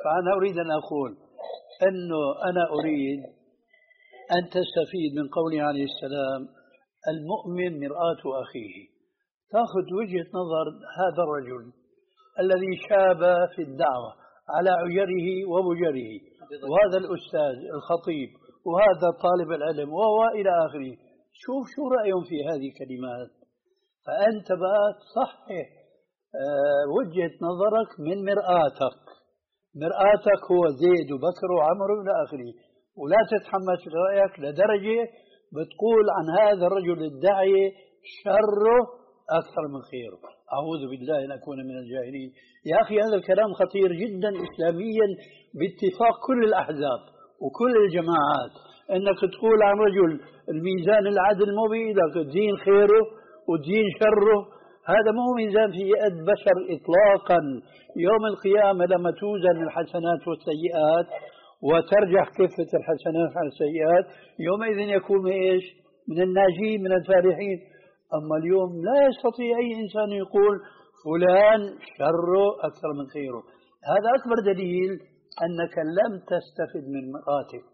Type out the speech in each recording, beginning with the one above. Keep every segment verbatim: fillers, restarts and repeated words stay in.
فأنا أريد أن أقول أنه أنا أريد أن تستفيد من قوله عليه السلام المؤمن مرآة أخيه. تأخذ وجهة نظر هذا الرجل الذي شاب في الدعوة على عجره وبجره، وهذا الأستاذ الخطيب وهذا طالب العلم وهو إلى آخره. شوف شو رأيهم في هذه الكلمات، فأنت بقى تصحح أه وجهة نظرك من مرآتك. مرآتك هو زيد وبكر وعمر إلى آخره، ولا تتحمس رأيك لدرجة بتقول عن هذا الرجل الداعية شره أكثر من خيره. أعوذ بالله أن أكون من الجاهلين. يا أخي هذا الكلام خطير جدا إسلاميا باتفاق كل الأحزاب وكل الجماعات، أنك تقول عن رجل الميزان العدل مو بإيدك، الدين خيره والدين شره. هذا مو ميزان في يد بشر إطلاقا. يوم القيامة لما توزن الحسنات والسيئات وترجح كفة الحسنات على السيئات، يومئذ يكون إيش؟ من الناجين من الفالحين. أما اليوم لا يستطيع أي إنسان يقول فلان شره أكثر من خيره. هذا أكبر دليل أنك لم تستفد من مرآتك.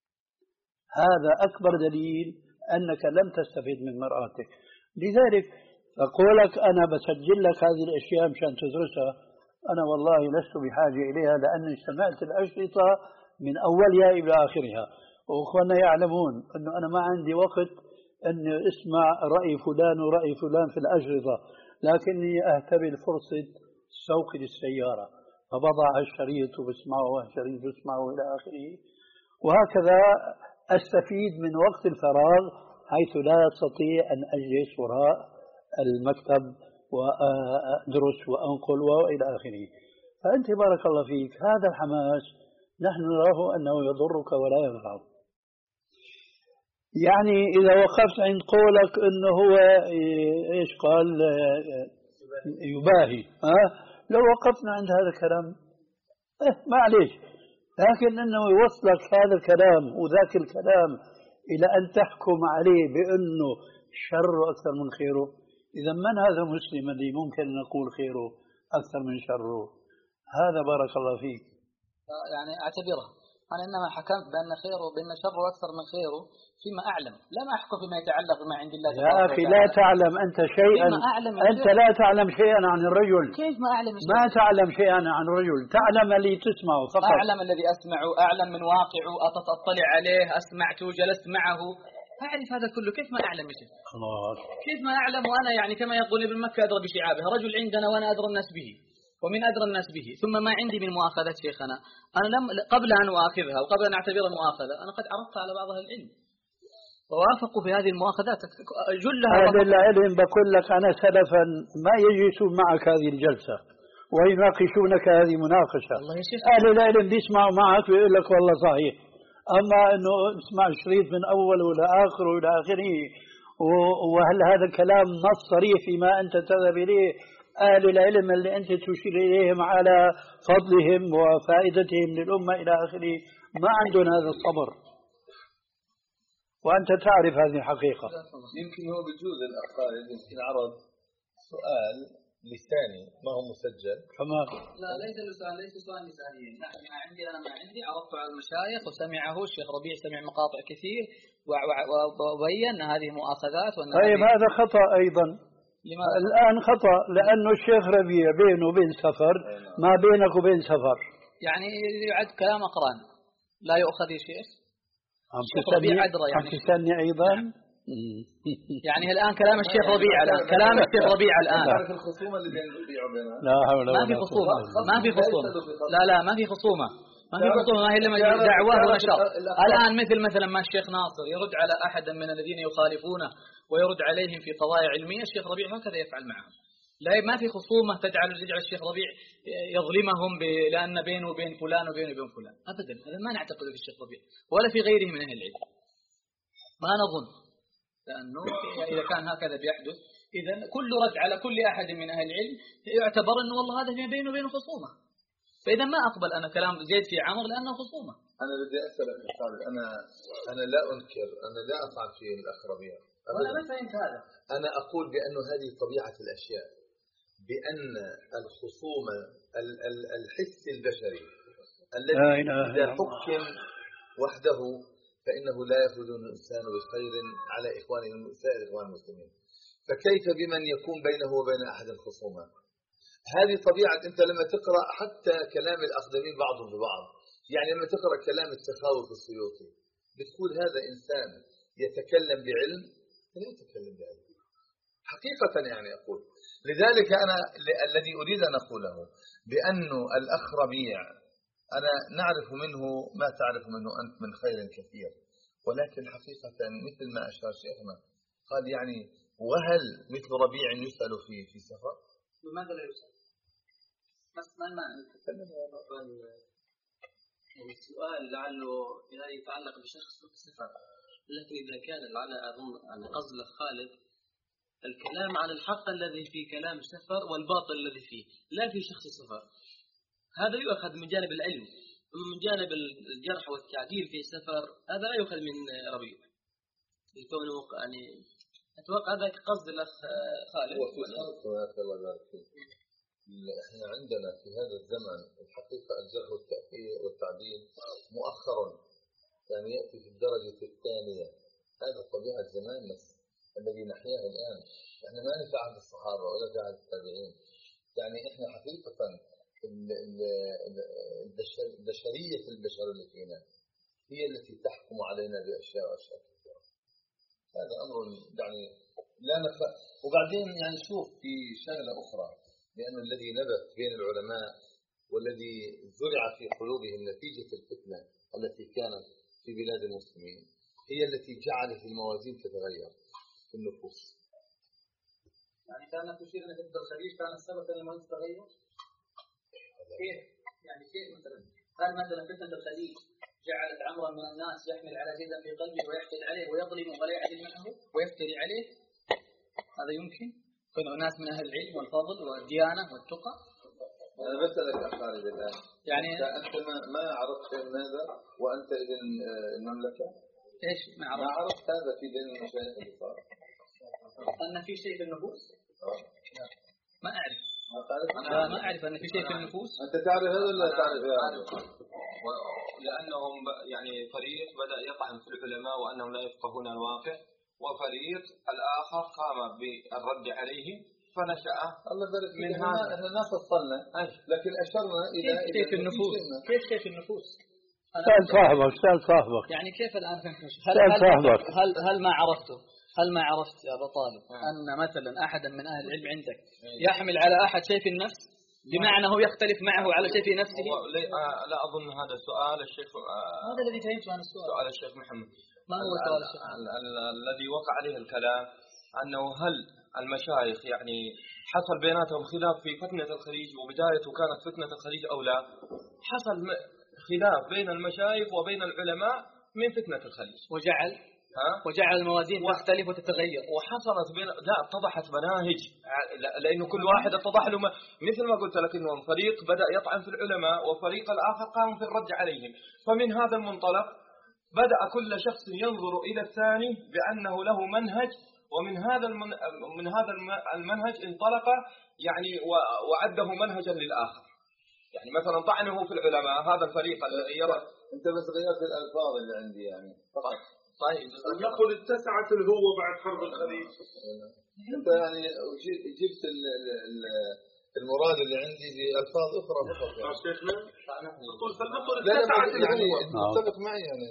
هذا أكبر دليل أنك لم تستفد من مرآتك. لذلك أقولك أنا بسجل لك هذه الأشياء مشان تدرسها. أنا والله لست بحاجة إليها لأني سمعت الأشرطة من أولها إلى آخرها، وأخوانا يعلمون أنه أنا ما عندي وقت أن أسمع رأي فلان ورأي فلان في الأشرطة، لكني أهتبل فرصة سوق للسيارة فبضع الشريط وبسمعه والشريط بسمعه إلى آخره، وهكذا أستفيد من وقت الفراغ حيث لا أستطيع أن أجلس وراء المكتب وأدرس وأنقل وإلى آخره. فأنت بارك الله فيك هذا الحماس نحن نراه أنه يضرك ولا ينفعك. يعني إذا وقفت عند قولك أنه هو إيش قال يباهي، ها لو وقفنا عند هذا الكلام إيه معليش، لكن أنه يوصلك هذا الكلام وذاك الكلام إلى أن تحكم عليه بأنه شر أكثر من خيره، إذا من هذا مسلم الذي ممكن نقول خيره أكثر من شره؟ هذا بارك الله فيك. يعني أعتبره أنا إنما حكمت بأن خيره بأن شره أكثر من خيره فيما أعلم، لم أحكم فيما يتعلق بما عند الله. يا أخي لا تعلم أنت شيئا، أنت لا تعلم شيئا عن الرجل. كيف ما أعلم شيئا؟ ما تعلم شيئا عن الرجل، تعلم اللي تسمعه فقط. أعلم الذي أسمعه، أعلم من واقعه، أطلع عليه، أسمعته، جلست معه، أعرف هذا كله. كيف ما أعلم شيء؟ الله. كيف ما أعلم وأنا يعني كما يقول ابن مكة أدرى بشعابه، رجل عندنا وأنا أدرى الناس به ومن أدرى الناس به. ثم ما عندي من مؤاخذة شيخنا، أنا لم قبل أن أؤاخذها وقبل أن أعتبرها مؤاخذة أنا قد عرضت على بعض أهل العلم ووافقوا في هذه المؤاخذات جلها. أهل العلم بقول لك أنا سلفا ما يجلسون معك هذه الجلسة ويناقشونك هذه مناقشة. أهل العلم بيسمعوا معك ويقول لك والله صحيح، أما أنه اسمع شريط من أوله إلى آخره إلى آخره وهل هذا الكلام نص صريح فيما أنت تذهب إليه؟ أهل العلم اللي أنت تشير إليهم على فضلهم وفائدتهم للأمة إلى آخره ما عندهم هذا الصبر، وأنت تعرف هذه الحقيقة. يمكن هو بجوز الأخ خالد يمكن عرض سؤال لساني ما هو مسجل. كما لا ليس سؤال ليس سؤال لساني، نحن ما عندي أنا ما عندي عرضت على المشايخ وسمعه الشيخ ربيع، سمع مقاطع كثير وبين هذه مؤاخذات. طيب هذا خطأ أيضا. لماذا؟ الآن خطأ لأنه الشيخ ربيع بينه وبين سفر ما بينك وبين سفر، يعني يعد كلام أقران لا يؤخذ يا شيخ. عم تستني عم تستني أيضا. يعني الآن كلام الشيخ ربيع الآن كلام الشيخ ربيع الآن تعرف الخصومة اللي بين ربيع وبينها؟ لا حول ولا قوة. ما في خصومة ما في خصومة لا لا ما في خصومة ما في خصومة ما هي إلا دعوة ونشاط. الآن مثل مثلا ما الشيخ ناصر يرد على أحد من الذين يخالفونه ويرد عليهم في قضايا علمية، الشيخ ربيع هكذا يفعل معهم. لا ما في خصومة تجعل تجعل الشيخ ربيع يظلمهم لأن بينه وبين فلان وبينه وبين فلان أبدا. هذا ما نعتقد في الشيخ ربيع ولا في غيره من أهل العلم، ما نظن، لأنه إذا كان هكذا بيحدث إذا كل رد على كل أحد من أهل العلم يعتبر أنه والله هذا بينه وبين خصومة، فإذا ما أقبل أنا كلام زيد في عمر لأنه خصومة. أنا بدي أسألك خالد، أنا أنا لا أنكر، أنا لا أطعن في الأخ ربيع، أنا ما فهمت هذا. أنا أقول بأنه هذه طبيعة الأشياء، بأن الخصومة الحس البشري الذي إذا حكم وحده فإنه لا يخرج الإنسان بخير على إخوانه سائر إخوان المسلمين، فكيف بمن يكون بينه وبين أحد الخصومات؟ هذه طبيعة. أنت لما تقرأ حتى كلام الأخدمين بعضهم ببعض، يعني لما تقرأ كلام السخاوي في السيوطي بتقول هذا إنسان يتكلم بعلم لا يتكلم بعلم حقيقة، يعني أقول. لذلك أنا الذي أريد أن أقوله بأن الأخ ربيع أنا نعرف منه ما تعرف منه أنت من خير كثير، ولكن حقيقة مثل ما أشار شيخنا قال يعني وهل مثل ربيع يسأل في في سفر؟ لماذا لا يسأل؟ مثلا ما نتكلم السؤال لعله يتعلق بشخص في السفر، لكن إذا كان لعل أظن أن قصد خالد الكلام عن الحق الذي في كلام السفر والباطل الذي فيه، لا في شخص السفر. هذا يؤخذ من جانب العلم، ومن جانب الجرح والتعديل في السفر هذا لا يؤخذ من ربيع. لكونه يعني أتوقع هذا قصد الأخ خالد. وفي شرط الله يبارك فيك، احنا عندنا في هذا الزمن الحقيقة الجرح والتعديل مؤخر، يعني يأتي في الدرجة الثانية. هذا طبيعة الزمان الذي نحياه الآن. احنا ما في عهد الصحابة ولا في عهد التابعين، يعني احنا حقيقة البشرية البشر اللي فينا هي التي تحكم علينا بأشياء وأشياء كثيرة. هذا أمر يعني لا نفع. وبعدين يعني شوف في شغلة أخرى، لأن الذي نبت بين العلماء والذي زرع في قلوبهم نتيجة الفتنة التي كانت في بلاد المسلمين هي التي جعلت الموازين تتغير في النفوس. يعني كانت تشير أن فتنة الخليج كانت سببا للموازين تتغير؟ كيف؟ يعني كيف مثلا؟ هل مثلا فتنة الخليج جعلت عمرا من الناس يحمل على جدا في قلبه ويحقد عليه ويظلم ولا يعدل معه ويفتري عليه؟ هذا يمكن؟ كانوا ناس من أهل العلم والفضل والديانة والتقى. أنا بسألك يا خالد الآن، يعني أنت ما ما عرفت هذا وأنت ابن المملكة؟ إيش ما عرفت؟ ما عرفت هذا في بين المشايخ اللي صار؟ أن في شيء في النفوس؟ ما أعرف. أنا ما أعرف أن في شيء في النفوس. أنت تعرف هذا ولا تعرف هذا؟ لأنهم يعني فريق بدأ يطعن في العلماء وأنهم لا يفقهون الواقع، وفريق الآخر قام بالرد عليهم فنشأ الله يبارك من فيك. هذا. احنا ما فصلنا لكن أشرنا إلى كيف في النفوس؟ كيف كيف في النفوس؟ سأل صاحبك سأل صاحبك يعني كيف الآن في النفوس؟ هل هل, هل هل ما عرفته؟ هل ما عرفت يا أبا طالب أن مثلا أحدا من أهل العلم عندك يحمل على أحد شيء في النفس بمعنى هو يختلف معه على شيء في نفسه؟ لا أظن هذا السؤال الشيخ. هذا الذي فهمته عن السؤال. سؤال الشيخ محمد. ما هو سؤال الشيخ؟ الذي وقع عليه الكلام أنه هل المشايخ يعني حصل بيناتهم خلاف في فتنة الخليج وبدايته كانت فتنة الخليج أو لا؟ حصل خلاف بين المشايخ وبين العلماء من فتنة الخليج وجعل ها؟ وجعل الموازين تختلف وتتغير، وحصلت بين لا اتضحت مناهج، لأنه كل واحد اتضح له مثل ما قلت لك إنهم فريق بدأ يطعن في العلماء وفريق الآخر قام في الرد عليهم. فمن هذا المنطلق بدأ كل شخص ينظر إلى الثاني بأنه له منهج، ومن هذا من هذا المنهج انطلق يعني وعده منهجا للآخر. يعني مثلا طعنه في العلماء هذا الفريق الذي يرى. أنت بس غيرت الألفاظ اللي عندي يعني فقط. طيب نقول اتسعت الهوة بعد حرب الخليج. أنت يعني جبت المراد اللي عندي بألفاظ أخرى فقط. يعني. شيخنا نقول فلنقول لا اتسعت يعني الهوة. متفق معي يعني.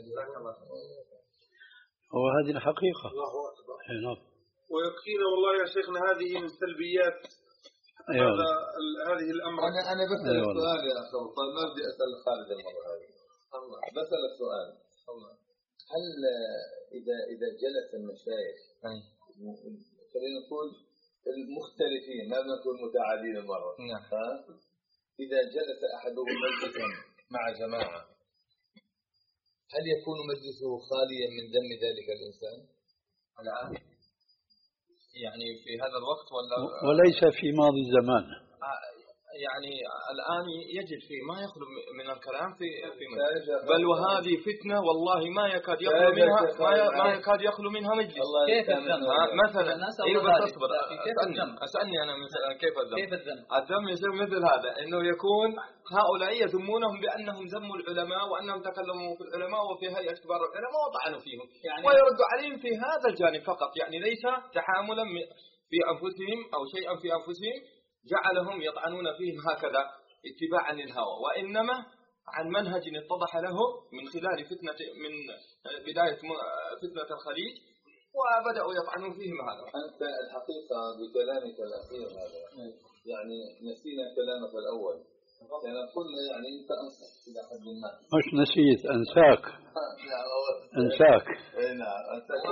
هو هذه الحقيقة. الله أكبر. نعم. ويكفينا والله يا شيخنا هذه من سلبيات أيوة. هذا هذه الأمر. أنا أنا بسأل أيوة. سؤال يا أخي طيب ما بدي أسأل خالد المرة هذه. بسأل سؤال. هل إذا إذا جلس المشايخ خلينا نقول المختلفين ما بنقول متعادلين المرة ها إذا جلس أحدهم مجلسا مع جماعة هل يكون مجلسه خاليا من ذم ذلك الإنسان؟ الآن يعني في هذا الوقت ولا وليس في ماضي الزمان. يعني الآن يجد فيه ما يخلو من الكلام في في مجلس، بل وهذه فتنة والله ما يكاد يخلو منها ما يكاد يخلو منها مجلس. كيف الذنب؟ مثلا إيه بس أصبر أسألني أسألني أنا مثلا كيف الذنب؟ كيف الذنب؟ الذنب يصير مثل هذا، إنه يكون هؤلاء يذمونهم بأنهم ذموا العلماء وأنهم تكلموا في العلماء وفي هيئة كبار العلماء وطعنوا فيهم، يعني ويرد عليهم في هذا الجانب فقط، يعني ليس تحاملا في أنفسهم أو شيئا في أنفسهم جعلهم يطعنون فيهم هكذا اتباعا للهوى، وإنما عن منهج اتضح له من خلال فتنة من بداية فتنة الخليج وبدأوا يطعنون فيهم هذا. أنت الحقيقة بكلامك الأخير هذا يعني نسينا كلامك الأول، يعني قلنا يعني أنت أنصح إلى حد ما. مش نسيت، أنساك. أنساك. نعم أنساك.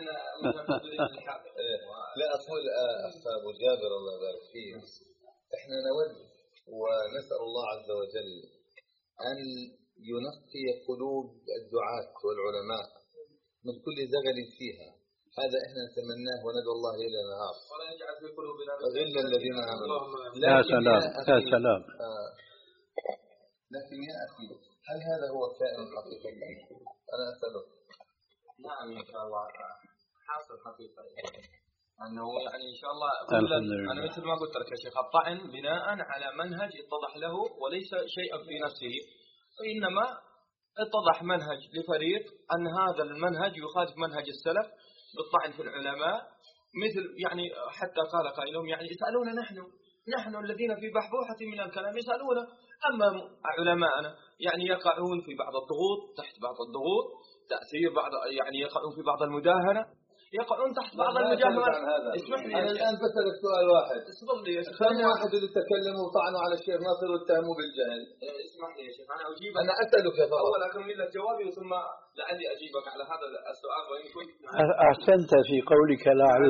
لا أقول أخ أبو جابر الله يبارك فيه، إحنا نود ونسأل الله عز وجل أن ينقي قلوب الدعاة والعلماء من كل زغل فيها، هذا إحنا نتمناه وندعو الله ليل نهار، ولا يجعل في قلوبنا غلا الذين آمنوا. يا سلام يا سلام. آه لكن يا أخي هل هذا هو كائن حقيقي؟ أنا أسألك. نعم إن شاء الله حاصل حقيقة، أنه يعني إن شاء الله أنا مثل ما قلت لك يا شيخ، الطعن بناء على منهج اتضح له وليس شيئا في نفسه، وإنما اتضح منهج لفريق أن هذا المنهج يخالف منهج السلف بالطعن في العلماء، مثل يعني حتى قال قائلهم يعني يسألون نحن نحن الذين في بحبوحة من الكلام يسألون، أما علماءنا يعني يقعون في بعض الضغوط تحت بعض الضغوط تأثير بعض، يعني يقعون في بعض المداهنة، يقعون تحت بعض المجاهمة. اسمح لي أنا الآن بسألك سؤال واحد، اسمح لي يا شيخ، كم واحد اللي تكلموا وطعنوا على الشيخ ناصر واتهموه بالجهل؟ اسمح لي يا شيخ أنا أجيب، أنا أسألك يا فضل أول أكمل لك جوابي ثم لعلي أجيبك على هذا السؤال وإن كنت أحسنت في قولك لعل.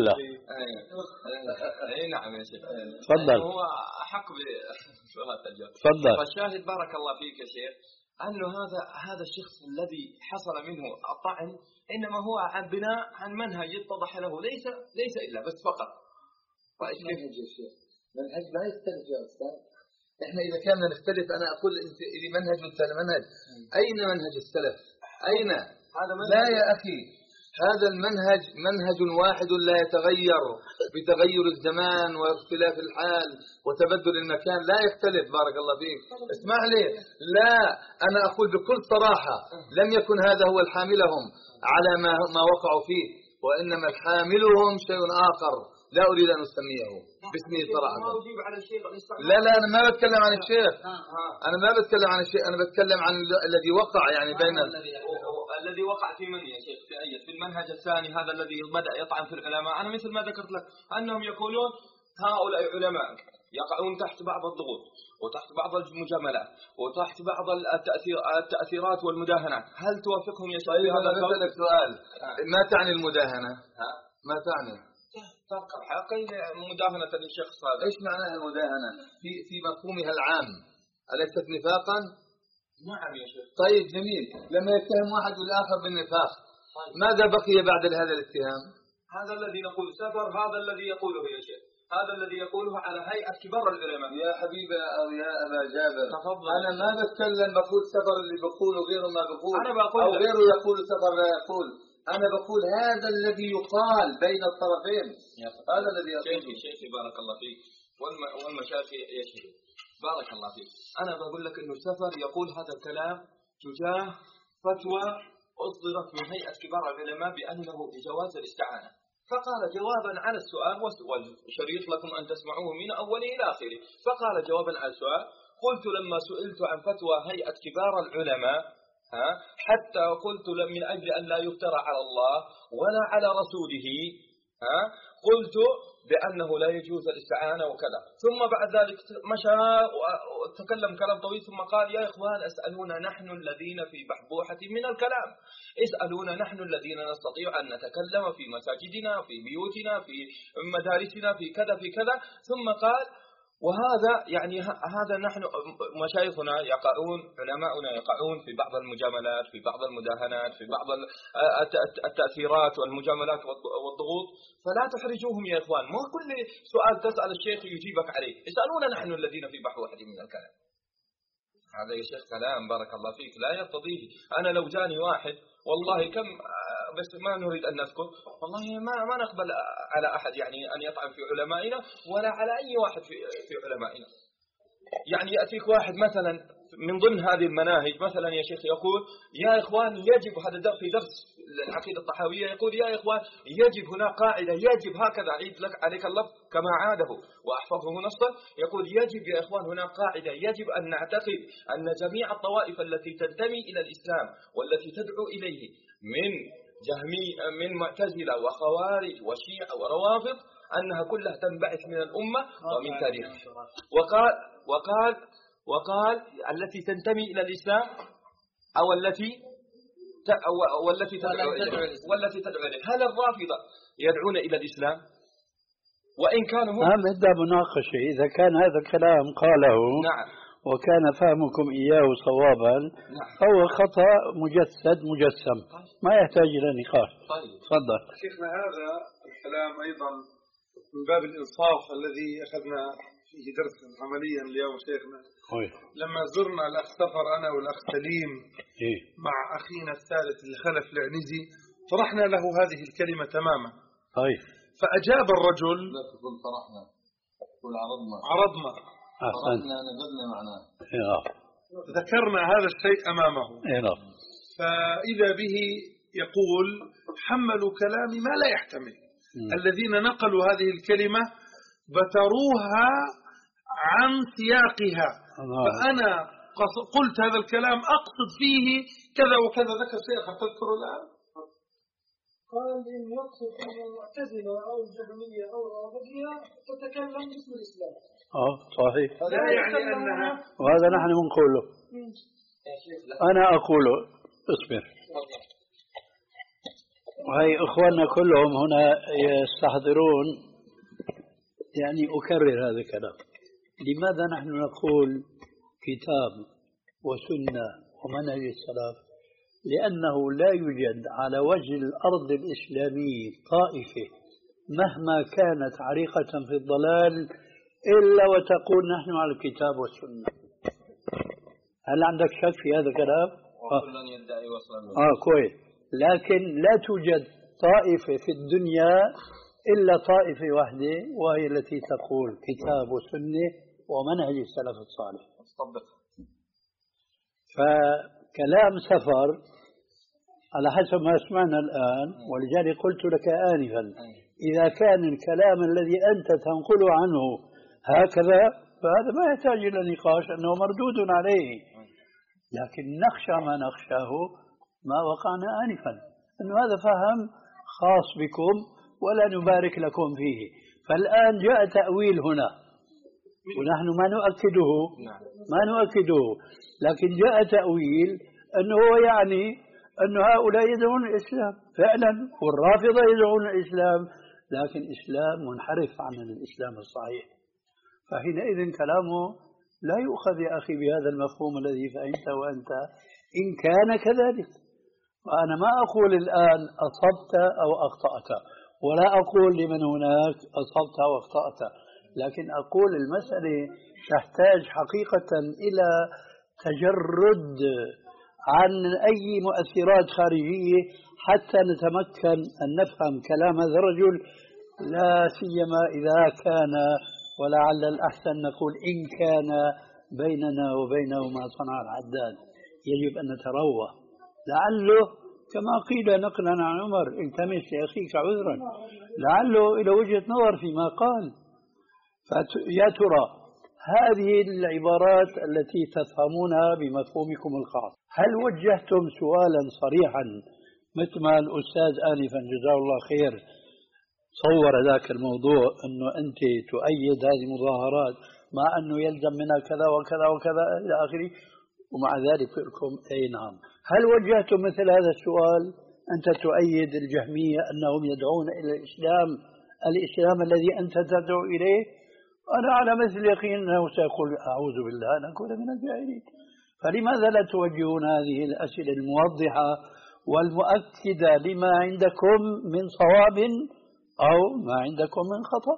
أي نعم يا شيخ تفضل. هو أحق بهذا الجواب. تفضل. فالشاهد بارك الله فيك يا شيخ أنه هذا هذا الشخص الذي حصل منه الطعن إنما هو عن بناء عن منهج اتضح له ليس ليس إلا بس فقط. منهج يا شيخ منهج لا يختلف يا أستاذ، إحنا إذا كان نختلف أنا أقول أنت إلي منهج وأنت منهج، أين منهج السلف؟ أين؟ هذا لا يا أخي، هذا المنهج منهج واحد لا يتغير بتغير الزمان واختلاف الحال وتبدل المكان، لا يختلف. بارك الله فيك. اسمع لي، لا أنا أقول بكل صراحة لم يكن هذا هو الحاملهم على ما ما وقعوا فيه، وإنما الحاملهم شيء آخر لا أريد أن أسميه باسمه صراحة. لا لا أنا ما بتكلم عن الشيخ، أنا ما بتكلم عن الشيخ، أنا بتكلم عن الذي وقع يعني بين الذي وقع في من يا شيخ في أي في المنهج الثاني هذا الذي بدأ يطعن في العلماء. أنا مثل ما ذكرت لك أنهم يقولون هؤلاء علماء يقعون تحت بعض الضغوط وتحت بعض المجاملات وتحت بعض التأثير التأثيرات والمداهنات، هل توافقهم يا شيخ؟ طيب أنا بسألك سؤال، ما تعني المداهنة؟ ما تعني؟ تفكر حقي مداهنة للشخص هذا. إيش معناها المداهنة في في مفهومها العام؟ أليست نفاقا؟ نعم يا شيخ. طيب جميل، لما يتهم واحد والآخر بالنفاق ماذا بقي بعد هذا الاتهام؟ هذا الذي نقول سفر، هذا الذي يقوله يا شيخ، هذا الذي يقوله على هيئة كبار العلماء. يا حبيبي أو يا أبا جابر تفضل. أنا ما بتكلم بقول سفر اللي بقوله غيره ما بقول، أنا بقول أو غيره يقول سفر لا يقول، أنا بقول هذا الذي يقال بين الطرفين، هذا الذي يقول. شيخي شيخي بارك الله فيك والمشايخ يشهد بارك الله فيك، أنا بقول لك إنه السفر يقول هذا الكلام تجاه فتوى أصدرت من هيئة كبار العلماء بأنه بجواز الاستعانة، فقال جوابا على السؤال والشريط لكم أن تسمعوه من أوله إلى آخره، فقال جوابا على السؤال قلت لما سئلت عن فتوى هيئة كبار العلماء ها حتى قلت من أجل أن لا يفترى على الله ولا على رسوله ها قلت بأنه لا يجوز الاستعانة وكذا، ثم بعد ذلك مشى وتكلم كلام طويل ثم قال يا إخوان اسألونا نحن الذين في بحبوحة من الكلام، اسألونا نحن الذين نستطيع أن نتكلم في مساجدنا في بيوتنا في مدارسنا في كذا في كذا، ثم قال وهذا يعني هذا نحن مشايخنا يقعون، علماؤنا يقعون في بعض المجاملات، في بعض المداهنات، في بعض التأثيرات والمجاملات والضغوط، فلا تحرجوهم يا إخوان. مو كل سؤال تسأل الشيخ يجيبك عليه، اسألونا نحن الذين في بحر واحد من الكلام. هذا يا شيخ كلام بارك الله فيك لا يرتضيه. أنا لو جاني واحد والله كم، بس ما نريد أن نذكر، والله ما ما نقبل على أحد يعني أن يطعن في علمائنا ولا على أي واحد في في علمائنا. يعني يأتيك واحد مثلا من ضمن هذه المناهج مثلا يا شيخ يقول يا إخوان يجب، هذا في درس العقيدة الطحاوية، يقول يا إخوان يجب هنا قاعدة، يجب هكذا أعيد لك عليك اللفظ كما عاده وأحفظه نصا، يقول يجب يا إخوان هنا قاعدة، يجب أن نعتقد أن جميع الطوائف التي تنتمي إلى الإسلام والتي تدعو إليه من جهمي من معتزلة وخوارج وشيعة وروافض أنها كلها تنبعث من الأمة ومن تاريخها. وقال وقال وقال التي تنتمي إلى الإسلام أو التي والتي تدعو إليه والتي تدعو إليه. هل الرافضة يدعون إلى الإسلام؟ وإن كانوا هم أهم إدى مناقشة إذا كان هذا الكلام قاله نعم وكان فهمكم إياه صوابا نعم. فهو خطأ مجسد مجسم ما يحتاج إلى نقاش. طيب تفضل شيخنا. هذا الكلام أيضا من باب الإنصاف الذي أخذنا فيه درسا عمليا اليوم شيخنا. أوي. لما زرنا الأخ سفر أنا والأخ سليم إيه؟ مع أخينا الثالث الخلف العنزي طرحنا له هذه الكلمة تماما. طيب. فأجاب الرجل لا تقول طرحنا، تقول عرضنا عرضنا طرحنا نبذنا معناه. إيه. ذكرنا هذا الشيء أمامه. إيه. فإذا به يقول حملوا كلامي ما لا يحتمل. م. الذين نقلوا هذه الكلمة بتروها عن سياقها. الله. فأنا قلت هذا الكلام أقصد فيه كذا وكذا. ذكر شيء تذكر الآن قال إن يقصد أن المعتزلة أو الجهمية أو الرافضية تتكلم باسم الإسلام. اه صحيح. لا يعني أنها وهذا نحن نقوله. أنا أقوله اصبر. وهي إخواننا كلهم هنا يستحضرون يعني أكرر هذا الكلام. لماذا نحن نقول كتاب وسنة ومنهج السلف؟ لأنه لا يوجد على وجه الأرض الإسلامي طائفة مهما كانت عريقة في الضلال إلا وتقول نحن على الكتاب والسنة. هل عندك شك في هذا الكلام؟ وكل يدعي وصلا. آه كويس. لكن لا توجد طائفة في الدنيا إلا طائفة واحدة وهي التي تقول كتاب وسنة ومنهج السلف الصالح. فكلام سفر على حسب ما سمعنا الآن، ولذلك قلت لك آنفا إذا كان الكلام الذي أنت تنقله عنه هكذا فهذا ما يحتاج إلى نقاش أنه مردود عليه. لكن نخشى ما نخشاه ما وقعنا آنفا أنه هذا فهم خاص بكم ولا نبارك لكم فيه. فالآن جاء تأويل هنا ونحن ما نؤكده ما نؤكده لكن جاء تأويل أنه هو يعني أن هؤلاء يدعون الإسلام فعلا والرافضة يدعون الإسلام لكن إسلام منحرف عن الإسلام الصحيح. فحينئذ كلامه لا يؤخذ يا أخي بهذا المفهوم الذي فهمته وأنت إن كان كذلك. وأنا ما أقول الآن أصبت أو أخطأت ولا أقول لمن هناك أصبت أو أخطأت، لكن أقول المسألة تحتاج حقيقة إلى تجرد عن أي مؤثرات خارجية حتى نتمكن أن نفهم كلام هذا الرجل، لا سيما إذا كان ولعل الأحسن نقول إن كان بيننا وبينه ما صنع العداد يجب أن نتروى لعله كما قيل نقلا عن عمر التمس لأخيك عذرا لعله إلى وجهة نظر فيما قال. فيا ترى هذه العبارات التي تفهمونها بمفهومكم الخاص هل وجهتم سؤالا صريحا مثل ما الأستاذ آنفا جزاه الله خير صور ذاك الموضوع أنه أنت تؤيد هذه المظاهرات مع أنه يلزم منها كذا وكذا وكذا إلى آخره ومع ذلك لكم أي نعم. هل وجهتم مثل هذا السؤال أنت تؤيد الجهمية أنهم يدعون إلى الإسلام الإسلام الذي أنت تدعو إليه أنا على مثل يقين أنه سيقول أعوذ بالله أن أكون من الجاهلين. فلماذا لا توجهون هذه الأسئلة الموضحة والمؤكدة لما عندكم من صواب أو ما عندكم من خطأ؟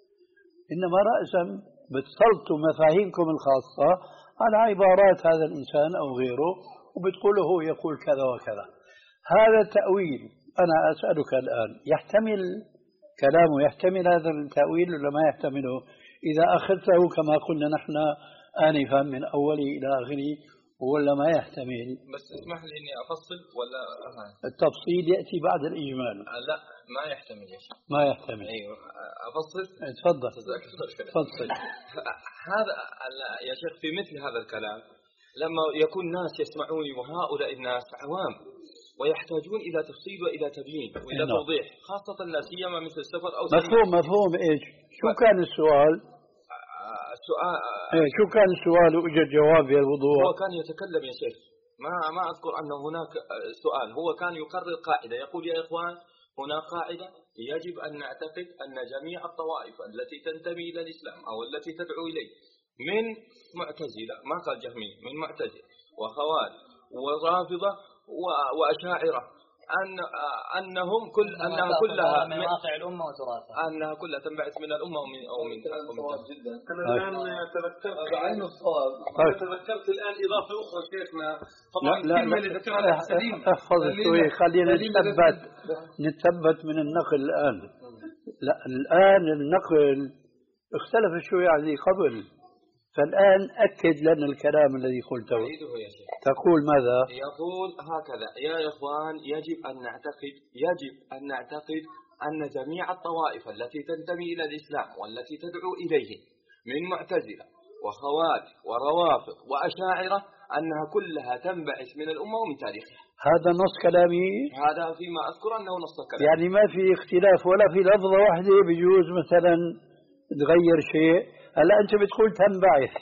إنما رأسا بتسلطوا مفاهيمكم الخاصة على عبارات هذا الإنسان أو غيره وبتقولوا هو يقول كذا وكذا. هذا التأويل أنا أسألك الآن يحتمل كلامه يحتمل هذا التأويل ولا ما يحتمله؟ إذا أخذته كما قلنا نحن آنفا من أوله إلى آخره ولا ما يحتمل؟ بس اسمح لي إني أفصل ولا التفصيل يأتي بعد الإجمال. لا ما يحتمل يا شيخ. ما يحتمل. أيوه أفصل. تفضل. تفضل. هذا يا شيخ في مثل هذا الكلام لما يكون ناس يسمعوني وهؤلاء الناس عوام ويحتاجون إلى تفصيل وإلى تبيين وإلى توضيح خاصة لا سيما مثل السفر أو مفهوم مفهوم إيش؟ شو كان السؤال؟ السؤال إيه شو كان السؤال وإجا الجواب يا الوضوح؟ هو كان يتكلم يا شيخ ما ما أذكر أنه هناك سؤال هو كان يقرر قاعدة يقول يا إخوان هنا قاعدة يجب أن نعتقد أن جميع الطوائف التي تنتمي إلى الإسلام أو التي تدعو إليه من معتزلة ما قال جهمية من معتزلة وخوارج ورافضة وأشاعرة أن أنهم كل أنها كلها من واقع الأمة وتراثها أنها كلها تنبعث من الأمة أو من أو من الصواب جدا. أنا الآن تذكرت عين الصواب. تذكرت الآن إضافة أخرى شيخنا طبعا الكلمة اللي ذكرها سليم. احفظ شوي خلينا نتثبت نتثبت من النقل الآن. لا الآن النقل اختلف شوي عن ذي قبل. فالآن أكد لنا الكلام الذي قلته. تقول ماذا؟ يقول هكذا يا إخوان يجب أن نعتقد يجب أن نعتقد أن جميع الطوائف التي تنتمي إلى الإسلام والتي تدعو إليه من معتزلة وخوارج وروافض وأشاعرة أنها كلها تنبعث من الأمة ومن تاريخها. هذا نص كلامي؟ هذا فيما أذكر أنه نص كلامي. يعني ما في اختلاف ولا في لفظة واحدة بيجوز مثلا تغير شيء. هلا أنت بتقول تنبعث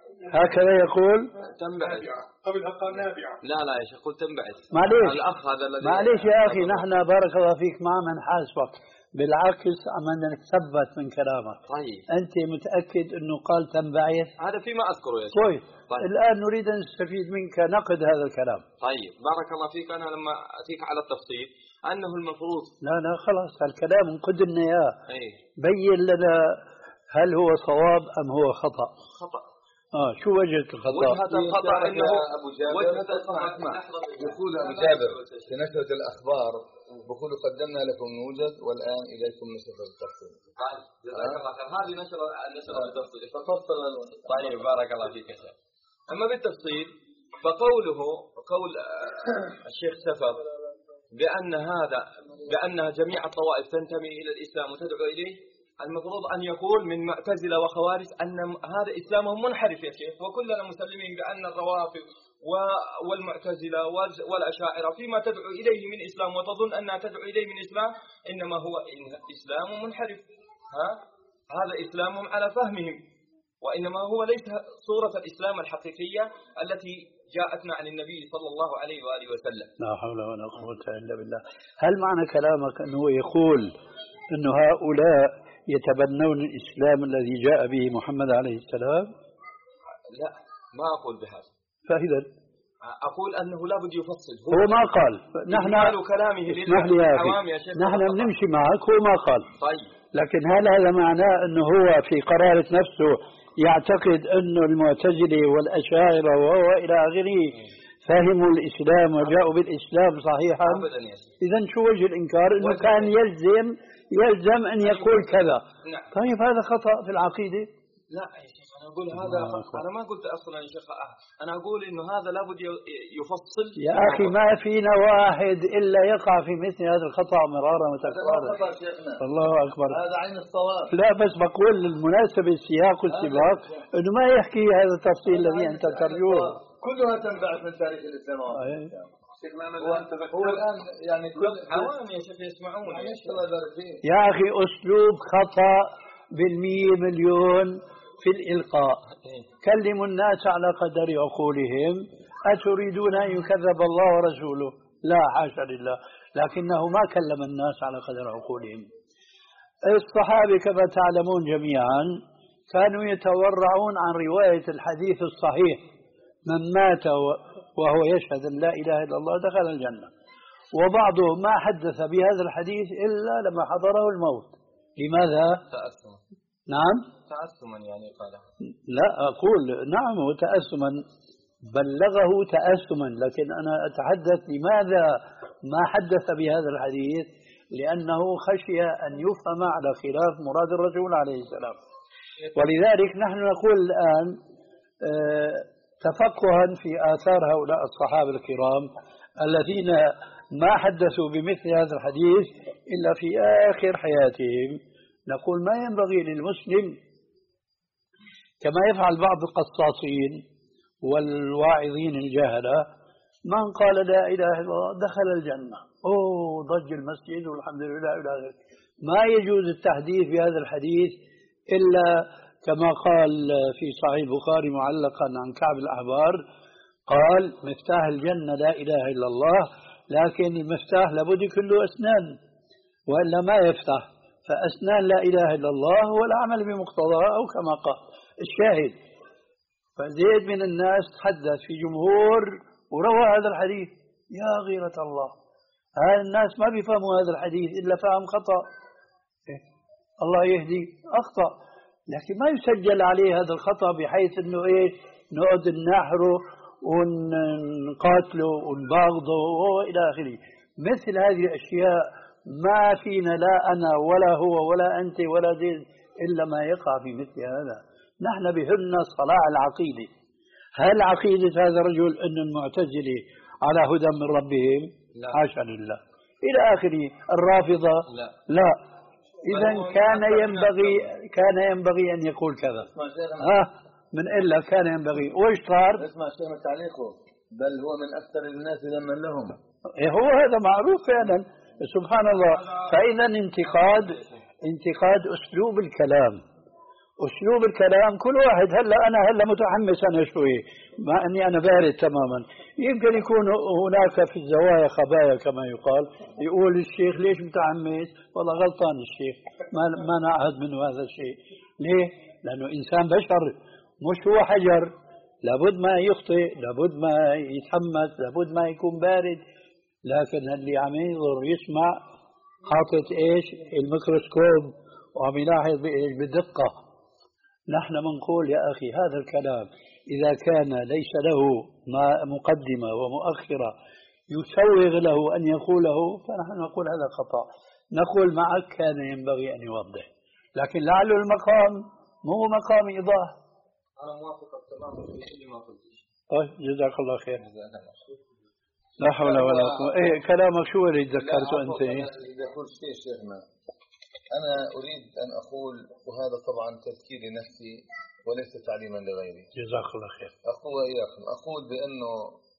هكذا يقول تنبعث قبلها قال نابعة. لا لا يا شيخ قل تنبعث. معليش الأخ هذا الذي معليش يا أخي نحن بارك الله فيك ما من حاسبك بالعكس عمالنا نتثبت من كلامك. طيب أنت متأكد أنه قال تنبعث؟ هذا فيما أذكره يا شيخ. طيب. طيب الآن نريد أن نستفيد منك نقد هذا الكلام. طيب بارك الله فيك. أنا لما أتيك على التفصيل أنه المفروض لا لا خلاص الكلام نقد لنا إياه. أيه. بين لنا هل هو صواب أم هو خطأ؟ خطأ. آه شو وجهة الخطأ؟ وجهة الخطأ إنه أبو جابر وجهة الخطأ يقول أبو جابر في نشرة الأخبار بقول قدمنا لكم نوجد والآن إليكم نشرة التفصيل. طيب جزاك الله خير. هذه نشرة نشرة التفصيل. تفصل. طيب بارك الله فيك يا شيخ. أما بالتفصيل فقوله قول الشيخ سفر بأن هذا بأن جميع الطوائف تنتمي إلى الإسلام وتدعو إليه المفروض أن يقول من معتزلة وخوارج أن هذا إسلامهم منحرف يا شيخ وكلنا مسلمين بأن الروافض والمعتزلة والأشاعرة فيما تدعو إليه من إسلام وتظن أنها تدعو إليه من إسلام إنما هو إسلام منحرف. ها هذا إسلامهم على فهمهم وإنما هو ليس صورة الإسلام الحقيقية التي جاءتنا عن النبي صلى الله عليه وآله وسلم. لا حول ولا قوة إلا بالله. هل معنى كلامك أنه يقول أن هؤلاء يتبنون الإسلام الذي جاء به محمد عليه السلام؟ لا ما أقول بهذا. فإذا أقول أنه لا بد يفصل. هو, هو ما قال. نحن كلامه اسمح لي يا أخي نحن بنمشي معك هو ما قال. طيب. لكن هل هذا معناه أنه هو في قرارة نفسه يعتقد أنه المعتزلة والأشاعرة وهو إلى آخره فهموا الإسلام وجاءوا بالإسلام صحيحا؟ إذا شو وجه الإنكار؟ أنه كان يلزم يلزم أن يقول كذا. نعم. طيب هذا خطأ في العقيدة؟ لا يا شيخ أنا أقول هذا أنا ما قلت أصلا يا شيخ أنا أقول إنه هذا لابد يفصل. يا أخي ما فينا واحد إلا يقع في مثل هذا الخطأ مرارا وتكرارا. الله أكبر. هذا عين الصواب. لا بس بقول للمناسبة السياق والسباق إنه ما يحكي هذا التفصيل الذي أنت ترجوه. كلها تنبعث من تاريخ الإسلام. هو, هو الآن يعني كل عوام يا شيخ يسمعون يا أخي أسلوب خطأ بالمية مليون في الإلقاء. كلموا الناس على قدر عقولهم. أتريدون أن يكذب الله ورسوله؟ لا حاشا لله. لكنه ما كلم الناس على قدر عقولهم. الصحابة كما تعلمون جميعا كانوا يتورعون عن رواية الحديث الصحيح: من مات وهو يشهد أن لا إله إلا الله دخل الجنة. وبعضهم ما حدث بهذا الحديث إلا لما حضره الموت. لماذا؟ تأثما. نعم؟ تأثما يعني قال. لا أقول نعم تأثما، بلغه تأثما، لكن أنا أتحدث لماذا ما حدث بهذا الحديث؟ لأنه خشي أن يفهم على خلاف مراد الرسول عليه السلام. ولذلك نحن نقول الآن تفقها في آثار هؤلاء الصحابة الكرام الذين ما حدثوا بمثل هذا الحديث إلا في آخر حياتهم، نقول ما ينبغي للمسلم كما يفعل بعض القصاصين والواعظين الجهلة: من قال لا إله إلا الله دخل الجنة، أوه ضج المسجد والحمد لله إلى آخره. ما يجوز التحديث بهذا الحديث إلا كما قال في صحيح البخاري معلقا عن كعب الأحبار، قال: مفتاح الجنة لا إله إلا الله، لكن المفتاح لابد يكون له أسنان وإلا ما يفتح، فأسنان لا إله إلا الله هو العمل بمقتضاه أو كما قال الشاهد. فزيد من الناس تحدث في جمهور وروى هذا الحديث، يا غيرة الله، هذا الناس ما بيفهموا هذا الحديث إلا فهم خطأ، إيه؟ الله يهدي أخطأ، لكن ما يسجل عليه هذا الخطأ بحيث أنه إيه نقعد نناحره ونقاتله ونباغضه وإلى آخره. مثل هذه الأشياء ما فينا لا أنا ولا هو ولا أنت ولا زيد إلا ما يقع في مثل هذا. نحن بهمنا صلاح العقيدة. هل عقيدة هذا الرجل أن المعتزلة على هدى من ربهم؟ حاشا لله إلى آخره. الرافضة لا, لا. إذا كان ينبغي كان ينبغي أن يقول كذا. ها من إلا كان ينبغي. وإيش صار؟ اسمع شيخ تعليقه: بل هو من أكثر الناس لمن لهم. إيه هو هذا معروف فعلا. سبحان الله. فإذا انتقاد انتقاد أسلوب الكلام، أسلوب الكلام. كل واحد هلا أنا هلا متحمس أنا شوي مع أني أنا بارد تماما، يمكن يكون هناك في الزوايا خبايا كما يقال، يقول الشيخ ليش متحمس؟ والله غلطان الشيخ، ما ما نعهد منه هذا الشيء. ليه؟ لأنه إنسان بشر مش هو حجر، لابد ما يخطئ، لابد ما يتحمس، لابد ما يكون بارد. لكن اللي عم ينظر يسمع حاطط إيش الميكروسكوب وعم يلاحظ بإيش بدقة. نحن بنقول يا أخي هذا الكلام إذا كان ليس له مقدمة ومؤخرة يسوغ له أن يقوله فنحن نقول هذا خطأ. نقول معك كان ينبغي أن يوضح، لكن لعله المقام مو مقام إيضاح. أنا موافق تماما في كل ما قلت. طيب جزاك الله خير. لا حول ولا قوة. إيه كلامك شو اللي ذكرته أنت؟ يقول شيء شيخنا، أنا أريد أن أقول، وهذا طبعا تذكير لنفسي وليس تعليما لغيري. جزاك الله خير. أقول إياكم أقول بأنه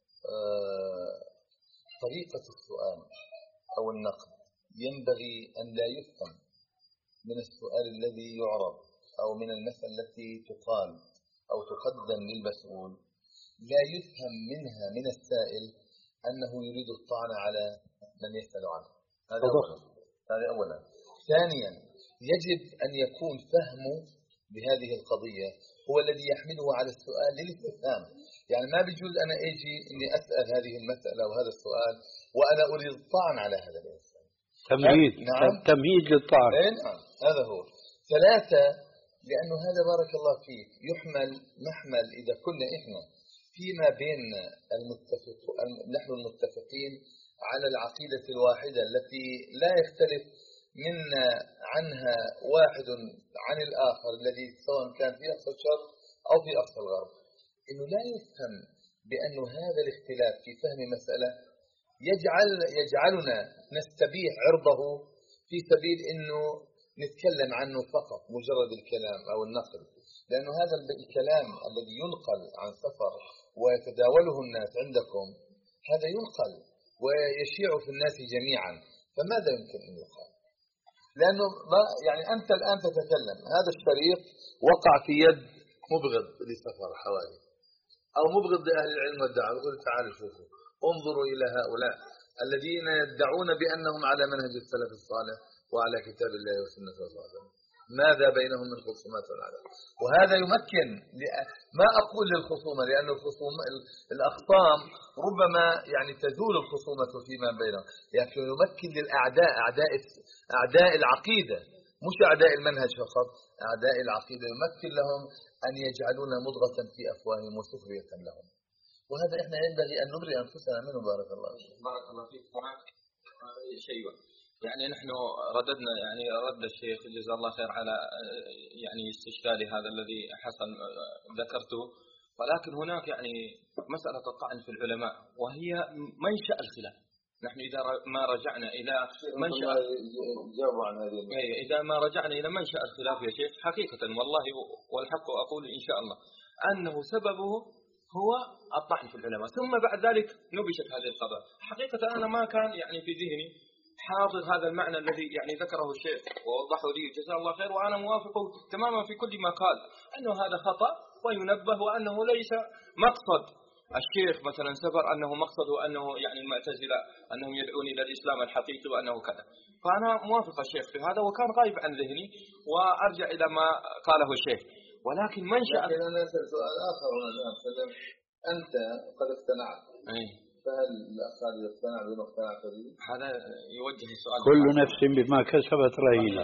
آه طريقة السؤال أو النقد ينبغي أن لا يفهم من السؤال الذي يعرض أو من المسألة التي تقال أو تقدم للمسؤول، لا يفهم منها من السائل أنه يريد الطعن على من يسأل عنه. هذا أولا. هذا أولا. ثانيا يجب أن يكون فهمه بهذه القضية هو الذي يحمله على السؤال للاستفهام. يعني ما بيجوز أنا أجي إني أسأل هذه المسألة وهذا السؤال وأنا أريد الطعن على هذا الإنسان. تمهيد. نعم. تمهيد للطعن. نعم هذا هو. ثلاثة، لأنه هذا بارك الله فيك يحمل محمل إذا كنا إحنا فيما بين المتفق نحن المتفقين على العقيدة الواحدة التي لا يختلف منا عنها واحد عن الآخر الذي سواء كان في أقصى الشرق أو في أقصى الغرب، إنه لا يفهم بأن هذا الاختلاف في فهم مسألة يجعل يجعلنا نستبيح عرضه في سبيل إنه نتكلم عنه فقط مجرد الكلام أو النقل، لأنه هذا الكلام الذي ينقل عن سفر ويتداوله الناس عندكم هذا ينقل ويشيع في الناس جميعا، فماذا يمكن أن يقال؟ لأنه ما يعني أنت الآن تتكلم هذا الشريط وقع في يد مبغض لسفر حوالي أو مبغض لأهل العلم والدعوة، يقول تعالوا شوفوا انظروا إلى هؤلاء الذين يدعون بأنهم على منهج السلف الصالح وعلى كتاب الله وسنة رسوله. ماذا بينهم من خصومات والعداوة. وهذا يمكن، ما أقول للخصومة لأن الخصوم الأخصام ربما يعني تزول الخصومة فيما بينهم، لكن يمكن للأعداء أعداء أعداء العقيدة مش أعداء المنهج فقط، أعداء العقيدة يمكن لهم أن يجعلون مضغة في أفواههم وسخرية لهم، وهذا إحنا ينبغي أن نبرئ أنفسنا منه. بارك الله فيك. بارك الله فيك. هناك شيء يعني نحن رددنا يعني رد الشيخ جزاه الله خير على يعني استشكالي هذا الذي حصل ذكرته، ولكن هناك يعني مسألة الطعن في العلماء وهي منشأ الخلاف. نحن إذا ما رجعنا إلى منشأ جاوب عن هذه إذا ما رجعنا إلى منشأ الخلاف يا شيخ حقيقة والله والحق أقول إن شاء الله أنه سببه هو الطعن في العلماء، ثم بعد ذلك نبشت هذه القضايا. حقيقة أنا ما كان يعني في ذهني حاضر هذا المعنى الذي يعني ذكره الشيخ ووضحه لي جزاه الله خير، وأنا موافقه تماما في كل ما قال أنه هذا خطأ وينبه، وأنه ليس مقصد الشيخ مثلا سفر أنه مقصده أنه يعني المعتزلة أنهم يدعون إلى الإسلام الحقيقي وأنه كذا. فأنا موافق الشيخ في هذا وكان غايب عن ذهني، وأرجع إلى ما قاله الشيخ. ولكن منشأ لكن أنا أسأل سؤال آخر هنا. أنت قد اقتنعت، فهل الأخوان يقتنع بما اقتنعت به؟ هذا يوجه السؤال. كل نفس بما كسبت رهينة.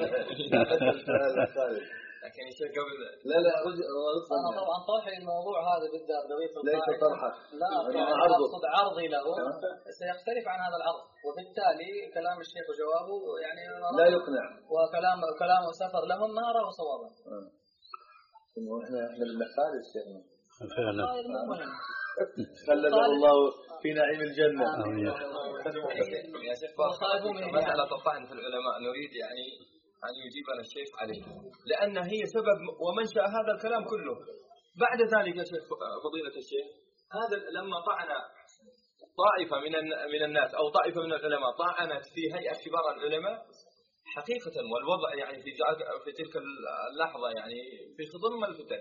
لكن الشيء قبل لا لا أنا طبعا طرحي الموضوع هذا بالذات قضية ليس طرحك، لا أقصد عرضي له سيختلف عن هذا العرض، وبالتالي كلام الشيخ وجوابه يعني لا يقنع، وكلام كلام سفر لهم ما أراه صوابا. احنا احنا بالمخارج شيخنا فعلا. خلده الله في نعيم الجنة. يا شيخ مسألة الطعن في العلماء نريد يعني أن يجيبنا الشيخ عليه، لأن هي سبب ومنشأ هذا الكلام كله. بعد ذلك يا شيخ فضيلة الشيخ، هذا لما طعن طائفة من من الناس أو طائفة من العلماء طعنت في هيئة كبار العلماء حقيقة، والوضع يعني في في تلك اللحظة يعني في خضم الفتن،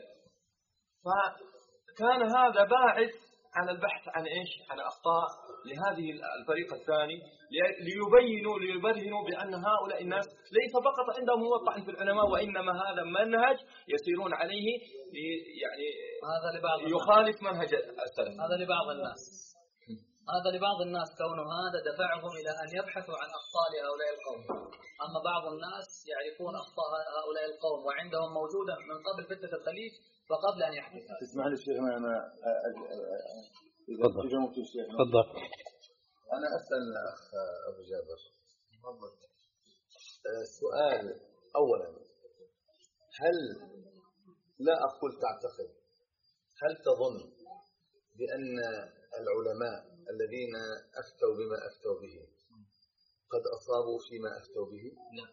فكان هذا باعث على البحث عن إيش؟ عن أخطاء لهذه الفريق الثاني، ليبينوا ليبرهنوا بأن هؤلاء الناس ليس فقط عندهم هو الطعن في العلماء، وإنما هذا منهج يسيرون عليه يعني هذا لبعض يخالف منهج السلف. هذا لبعض الناس هذا لبعض الناس كونه هذا دفعهم إلى أن يبحثوا عن أخطاء هؤلاء القوم. أما بعض الناس يعرفون أخطاء هؤلاء القوم وعندهم موجودة من قبل فتنة الخليج وقبل أن يحدث. تسمح لي شيخنا أنا تفضل تفضل. أنا أسأل الأخ أبو جابر سؤال. أولا، هل لا أقول تعتقد، هل تظن بأن العلماء الذين أفتوا بما أفتوا به قد أصابوا فيما أفتوا به؟ نعم.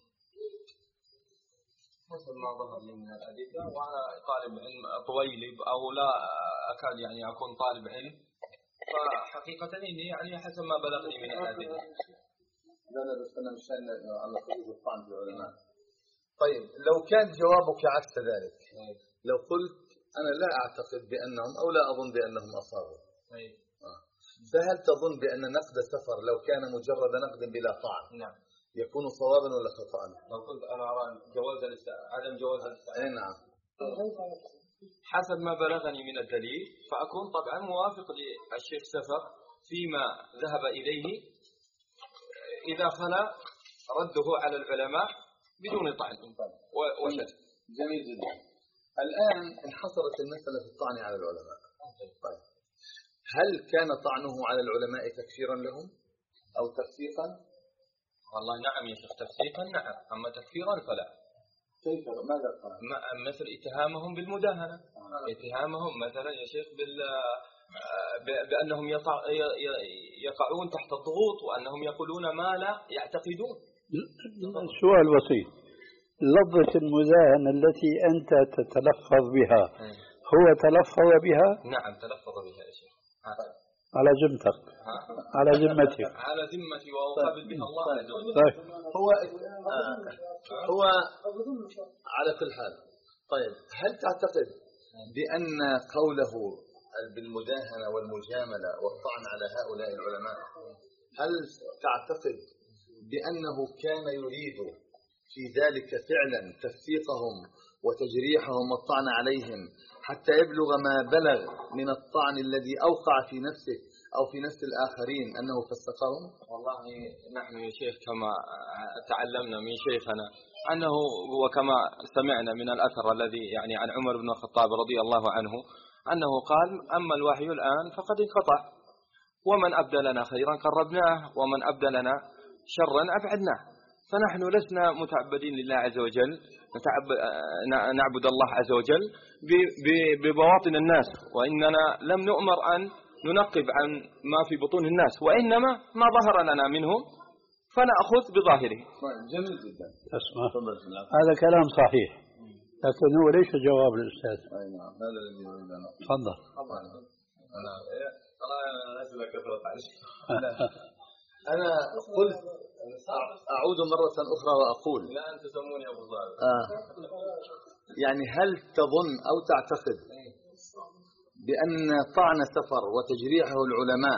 حسب ما ظهر لي من الأدلة، وأنا طالب علم طويل أو لا أكاد يعني أكون طالب علم، فحقيقة إني يعني حسب ما بلغني من الأدلة. لا لا بس أنا مش على طريق الطعن في العلماء. طيب لو كان جوابك عكس ذلك، لو قلت أنا لا أعتقد بأنهم أو لا أظن بأنهم أصابوا، فهل تظن بأن نقد سفر لو كان مجرد نقد بلا طعن نعم يكون صوابا ولا خطأ؟ لو قلت أنا أرى جواز عدم جواز اي نعم حسب ما بلغني من الدليل، فأكون طبعا موافق للشيخ سفر فيما ذهب إليه إذا خلا رده على العلماء بدون طعن وشد. جميل جدا. الآن انحصرت المسألة في الطعن على العلماء. طيب هل كان طعنه على العلماء تكفيرا لهم أو تفسيقا؟ والله نعم يا شيخ، تفسيقا نعم، أما تكفيرا فلا. كيف؟ ماذا قال؟ مثل اتهامهم بالمداهنة، آه. اتهامهم مثلا يا شيخ بال بأنهم يقعون تحت الضغوط وأنهم يقولون ما لا يعتقدون. سؤال بسيط، لفظة المداهنة التي أنت تتلفظ بها هو تلفظ بها؟ نعم تلفظ بها يا شيخ. على ذمتك؟ على ذمتي على ذمتي وأقابل بها الله عز وجل. طيب هو آه. هو على كل حال. طيب هل تعتقد بأن قوله بالمداهنة والمجاملة والطعن على هؤلاء العلماء، هل تعتقد بأنه كان يريد في ذلك فعلا تفسيقهم وتجريحهم والطعن عليهم حتى يبلغ ما بلغ من الطعن الذي أوقع في نفسه أو في نفس الآخرين أنه فسقهم؟ والله نحن يا شيخ كما تعلمنا من شيخنا أنه وكما سمعنا من الأثر الذي يعني عن عمر بن الخطاب رضي الله عنه أنه قال أما الوحي الآن فقد انقطع، ومن أبدى لنا خيرا قربناه ومن أبدى لنا شرا أبعدناه. فنحن لسنا متعبدين لله عز وجل نعبد الله عز وجل ببواطن الناس، وإننا لم نؤمر أن ننقب عن ما في بطون الناس، وإنما ما ظهر لنا منهم فنأخذ بظاهره. جميل جدا. اسمع، هذا كلام صحيح، لكن هو ليس جواب الأستاذ. أي نعم، هذا الذي أريد أن أقول. تفضل. أنا أنا قلت أعود مرة أخرى وأقول لا أن تسموني أبو ظاهر. آه يعني هل تظن أو تعتقد بأن طعن سفر وتجريحه العلماء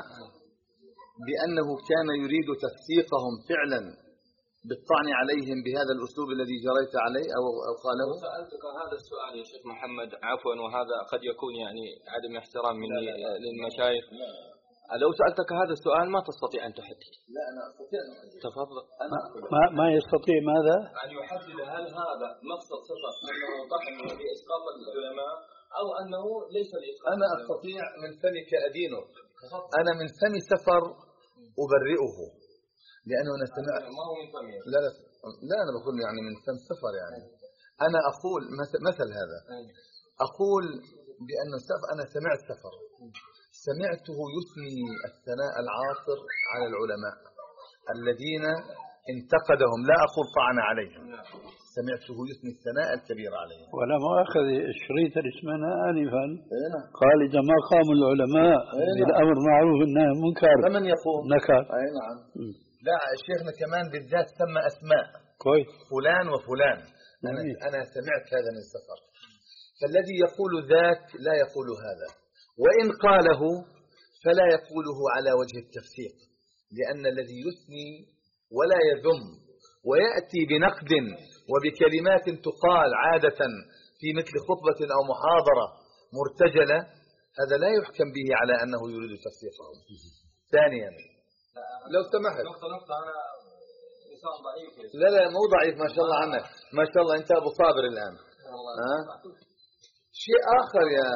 بأنه كان يريد تفسيقهم فعلا بالطعن عليهم بهذا الأسلوب الذي جريت عليه أو أو قاله؟ سألتك هذا السؤال يا شيخ محمد عفوا، وهذا قد يكون يعني عدم احترام مني للمشايخ. لو سألتك هذا السؤال ما تستطيع أن تحدد. لا أنا أستطيع أن أحدد. تفضل. أنا ما, ما يستطيع ماذا؟ أن يحدد هل هذا مقصد سفر أنه طعن لإسقاط العلماء أو أنه ليس لإسقاط. أنا أستطيع من فمك أدينك. أنا من فم سفر أبرئه لأنه أنا سمعت. ما هو من فمي. لا لا لا أنا بقول يعني من فم سفر يعني. أنا أقول مثل, مثل هذا. أقول بأن سفر أنا سمعت سفر. سمعته يثني الثناء العاطر على العلماء الذين انتقدهم، لا أقول طعن عليهم، سمعته يثني الثناء الكبير عليهم. ولا مؤاخذ الشريط اللي سمعنا آنفا قال إذا ما قام العلماء بالأمر معروف والنهي عن المنكر فمن يقوم نكر. أي نعم. لا شيخنا كمان بالذات سمى أسماء كويس فلان وفلان. أنا, أنا سمعت هذا من سفر، فالذي يقول ذاك لا يقول هذا، وإن قاله فلا يقوله على وجه التفسيق، لأن الذي يثني ولا يذم ويأتي بنقد وبكلمات تقال عادة في مثل خطبة أو محاضرة مرتجلة، هذا لا يحكم به على أنه يريد تفسيقهم. ثانيا لو سمحت نقطة نقطة أنا إنسان ضعيف. لا لا مو ضعيف ما شاء الله عنك، ما شاء الله أنت أبو صابر الآن. ها؟ شيء آخر يا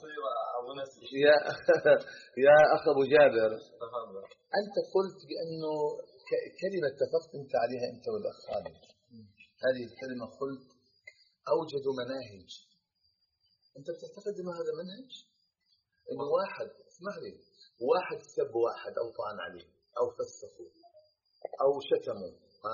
يا يا أخ أبو جابر، أنت قلت بأنه كلمة اتفقت أنت عليها أنت والأخ خالد، هذه الكلمة قلت أوجد مناهج. أنت بتعتقد أنه هذا منهج؟ إنه واحد اسمح لي واحد سب واحد أو طعن عليه أو فسقه أو شتمه، ها؟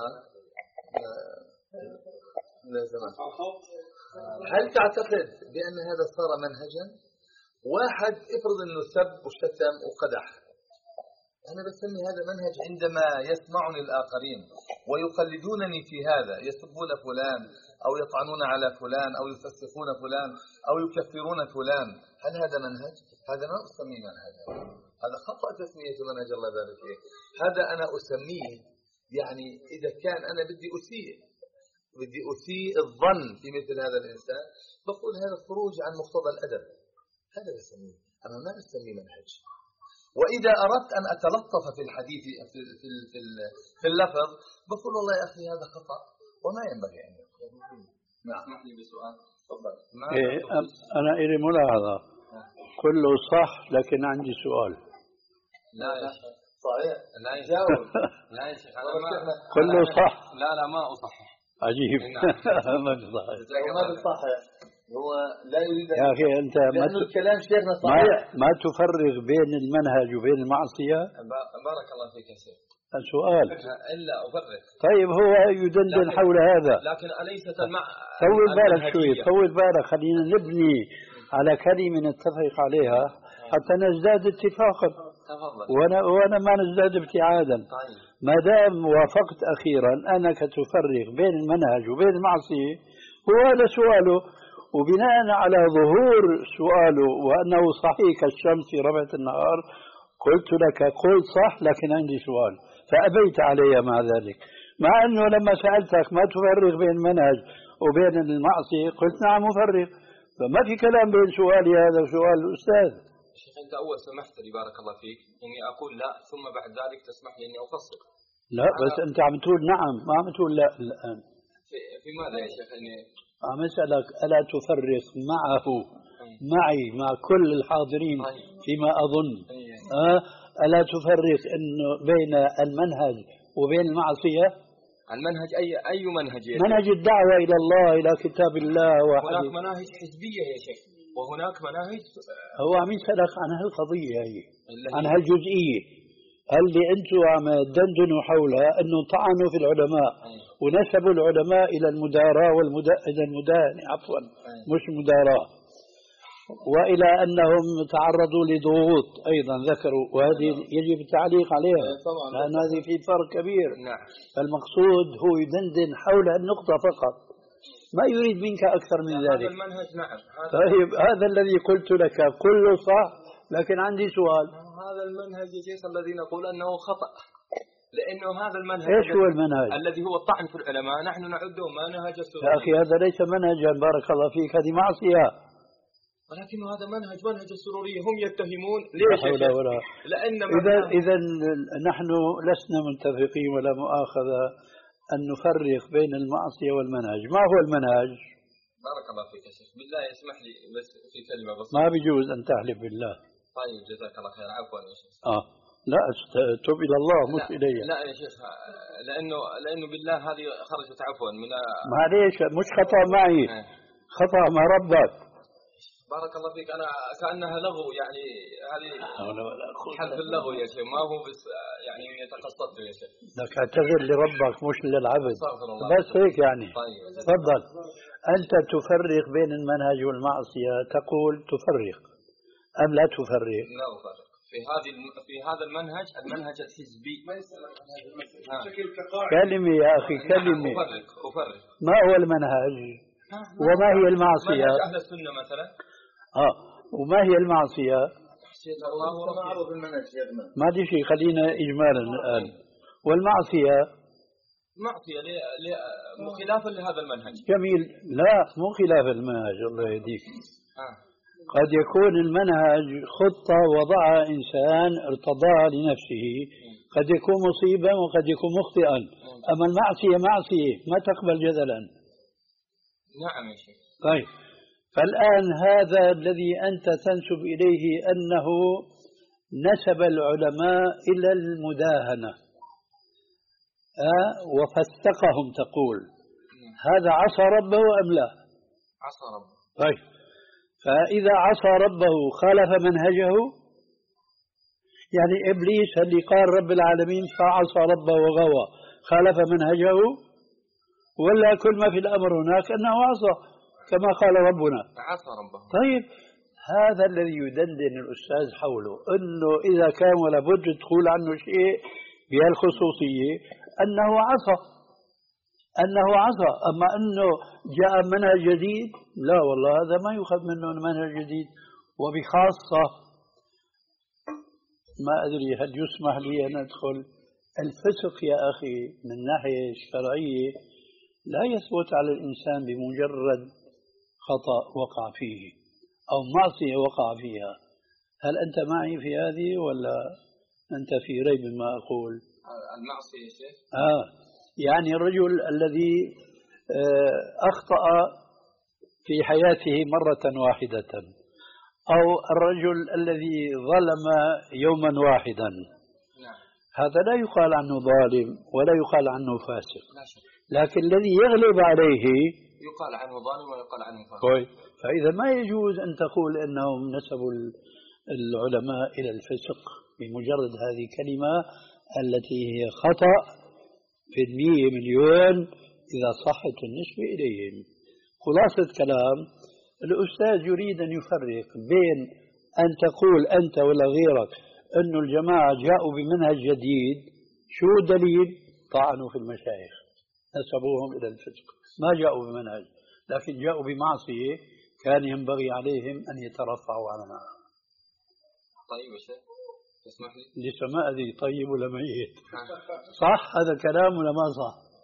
لا زمان. هل تعتقد بأن هذا صار منهجا؟ واحد افرض أنه سب وشتم وقدح، أنا بسمي هذا منهج عندما يسمعني الآخرين ويقلدونني في هذا، يسبون فلان أو يطعنون على فلان أو يفسقون فلان أو يكفرون فلان، هل هذا منهج؟ هذا ما أسميه منهجا، هذا خطأ تسمية منهج الله بارك فيك. هذا أنا أسميه يعني إذا كان أنا بدي أسيء بدي أسيء الظن في مثل هذا الإنسان بقول هذا خروج عن مقتضى الأدب، هذا بسميه، أما ما أسميه منهج. وإذا أردت أن أتلطف في الحديث في في في, في اللفظ بقول والله يا أخي هذا خطأ وما ينبغي أن يكون. نعم. اسمح لي بسؤال. تفضل. إيه أنا إلي ملاحظة كله صح لكن عندي سؤال. لا لا صحيح. لا يجاوب. لا يا شيخ أنا ما كله صح. لا لا ما أصحح. عجيب. ما بصحح. ما بصحح. هو لا يريد يا أخي أنت ما ت... الكلام شيخنا صحيح. ما, ما تفرق بين المنهج وبين المعصية. بارك الله فيك يا شيخ. السؤال إلا أفرق. طيب هو يدندن حول هذا. لكن أليست المع طول بالك شوي، طول بالك، خلينا نبني على كلمة نتفق عليها حتى نزداد اتفاقا. تفضل. وانا وانا ما نزداد ابتعادا. طيب. ما دام وافقت اخيرا انك تفرق بين المنهج وبين المعصية، وهذا سؤاله، وبناء على ظهور سؤاله وانه صحيح كالشمس في ربعة النهار قلت لك قل صح لكن عندي سؤال، فأبيت علي مع ذلك. مع أنه لما سألتك ما تفرق بين المنهج وبين المعصية قلت نعم أفرق، فما في كلام بين سؤالي هذا وسؤال الأستاذ. شيخ أنت أول سمحت لي بارك الله فيك إني أقول لا، ثم بعد ذلك تسمح لي إني أفصل. لا بس أنت عم تقول نعم، ما عم تقول لا الآن. في, في ماذا يا شيخ؟ إني عم أسألك ألا تفرق معه معي مع كل الحاضرين فيما أظن أه؟ ألا تفرق إنه بين المنهج وبين المعصية؟ المنهج أي أي منهج؟ منهج الدعوة إلى الله، إلى كتاب الله وحديث. هناك مناهج حزبية يا شيخ، وهناك مناهج. هو عم يسألك عن هالقضية هي، عن هالجزئية اللي أنتم عم تدندنوا حولها، أنه طعنوا في العلماء ونسبوا العلماء إلى المداراة والمدا إلى المداهنة عفوا مش مداراة، وإلى أنهم تعرضوا لضغوط أيضا ذكروا، وهذه يجب التعليق عليها لأن هذه في فرق كبير. فالمقصود هو يدندن حول النقطة فقط، ما يريد منك أكثر من ذلك. هذا المنهج نعم. طيب هذا الذي قلت لك كله صح، لكن عندي سؤال. هذا المنهج يا شيخ الذي نقول أنه خطأ، لأنه هذا المنهج إيش هو المنهج؟ الذي هو الطعن في العلماء نحن نعده منهج السلوك. يا أخي هذا ليس منهجا بارك الله فيك، هذه معصية. ولكن هذا منهج منهج السرورية، هم يتهمون ليش يا شيخ؟ لأن إذا إذا نحن لسنا متفقين ولا مؤاخذة أن نفرق بين المعصية والمنهج. ما هو المنهج؟ بارك الله فيك يا شيخ، بالله اسمح لي بس في كلمة بس. ما بيجوز أن تحلف بالله. طيب جزاك الله خير، عفوا يا شيخ. آه لا تب إلى الله مش لا إلي. لا يا شيخ، لأنه لأنه بالله هذه خرجت عفوا من. معليش مش خطأ معي، خطأ مع ربك. بارك الله فيك، أنا كأنها لغو يعني، هذه حلف اللغو يا شيخ، ما هو بس يعني يتقصد يا شيخ. لك اعتذر لربك مش للعبد بس هيك يعني. طيب تفضل. أنت تفرق بين المنهج والمعصية، تقول تفرق أم لا تفرق؟ لا أفرق في هذه في هذا المنهج، المنهج الحزبي. كلمة يا أخي كلمة. أفرق أفرق ما هو المنهج وما هي المعصية؟ منهج أهل السنة مثلا. آه وما هي المعصية؟ الله معروف المنهج يا ابن. ما دي شيء، خلينا إجمالا الآن. والمعصية معصية خلافا لهذا المنهج. جميل، لا مو خلاف المنهج الله يهديك. آه. قد يكون المنهج خطة وضعها إنسان ارتضاها لنفسه، قد يكون مصيبا وقد يكون مخطئا، أما المعصية معصية ما تقبل جدلا. نعم يا شيخ. طيب فالآن هذا الذي أنت تنسب إليه أنه نسب العلماء إلى المداهنة أه وفسقهم تقول، هذا عصى ربه أم لا؟ عصى ربه. طيب فإذا عصى ربه خالف منهجه، يعني إبليس اللي قال رب العالمين فعصى ربه وغوى خالف منهجه، ولا كل ما في الأمر هناك أنه عصى كما قال ربنا عصى ربه. طيب هذا الذي يدندن الأستاذ حوله، أنه إذا كان ولا بد تقول عنه شيء بهالخصوصية أنه عصى أنه عصى، أما أنه جاء منهج جديد لا والله هذا ما يؤخذ منه منهج جديد. وبخاصة ما أدري هل يسمح لي أن أدخل الفسق يا أخي من ناحية الشرعية لا يثبت على الإنسان بمجرد خطأ وقع فيه أو معصية وقع فيها. هل أنت معي في هذه ولا أنت في ريب ما أقول؟ المعصية يا شيخ؟ آه يعني الرجل الذي أخطأ في حياته مرة واحدة، أو الرجل الذي ظلم يوما واحدا، هذا لا يقال عنه ظالم ولا يقال عنه فاسق، لكن الذي يغلب عليه يقال عنه ظالم ويقال عنه فاسق. فإذا ما يجوز أن تقول أنهم نسبوا العلماء إلى الفسق بمجرد هذه الكلمة التي هي خطأ في المية مليون إذا صحت النسبة إليهم. خلاصة كلام الأستاذ يريد أن يفرق بين أن تقول أنت ولا غيرك أن الجماعة جاءوا بمنهج جديد، شو دليل؟ طعنوا في المشايخ نسبوهم إلى الفسق، ما جاءوا بمنهج لكن جاءوا بمعصية كان ينبغي عليهم أن يترفعوا عنها. طيب يا شيخ تسمح لي؟ لسه ما أدري طيب ولا ميت صح هذا كلام ولا ما صح؟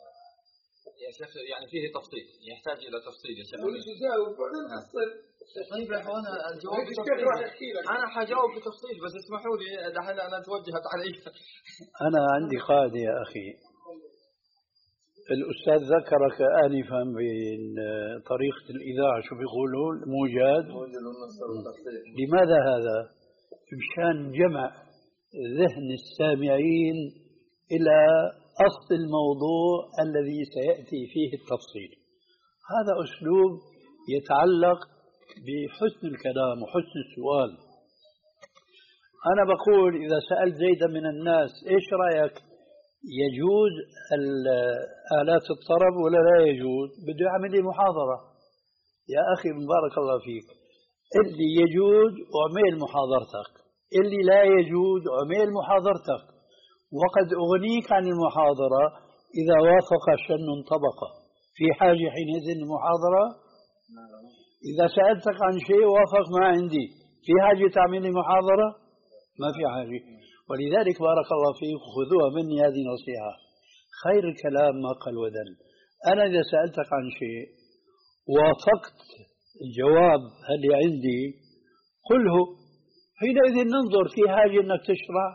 يا شيخ يعني فيه تفصيل، يحتاج إلى تفصيل يا شيخ. وليش يجاوب بعدين تفصيل؟ طيب يا اخوان الجواب بتفصيل. أنا حجاوب بتفصيل بس اسمحوا لي دحين أنا توجهت علي. أنا عندي قاعدة يا أخي. الأستاذ ذكرك آنفا بطريقة الإذاعة شو بيقولوا موجات. لماذا هذا؟ مشان جمع ذهن السامعين إلى أصل الموضوع الذي سيأتي فيه التفصيل. هذا أسلوب يتعلق بحسن الكلام وحسن السؤال. أنا بقول إذا سألت زيدا من الناس إيش رأيك، يجوز آلات الطرب ولا لا يجوز؟ بده يعمل لي محاضرة. يا أخي بارك الله فيك، اللي يجوز أعمل محاضرتك، اللي لا يجوز أعمل محاضرتك، وقد أغنيك عن المحاضرة إذا وافق شن طبقة. في حاجة حينئذ المحاضرة؟ إذا سألتك عن شيء وافق ما عندي، في حاجة تعمل لي محاضرة؟ ما في حاجة. ولذلك بارك الله فيك خذوها مني هذه نصيحة، خير الكلام ما قل ودل. أنا إذا سألتك عن شيء وافقت الجواب اللي عندي قله، حينئذ ننظر في حاجة أنك تشرح.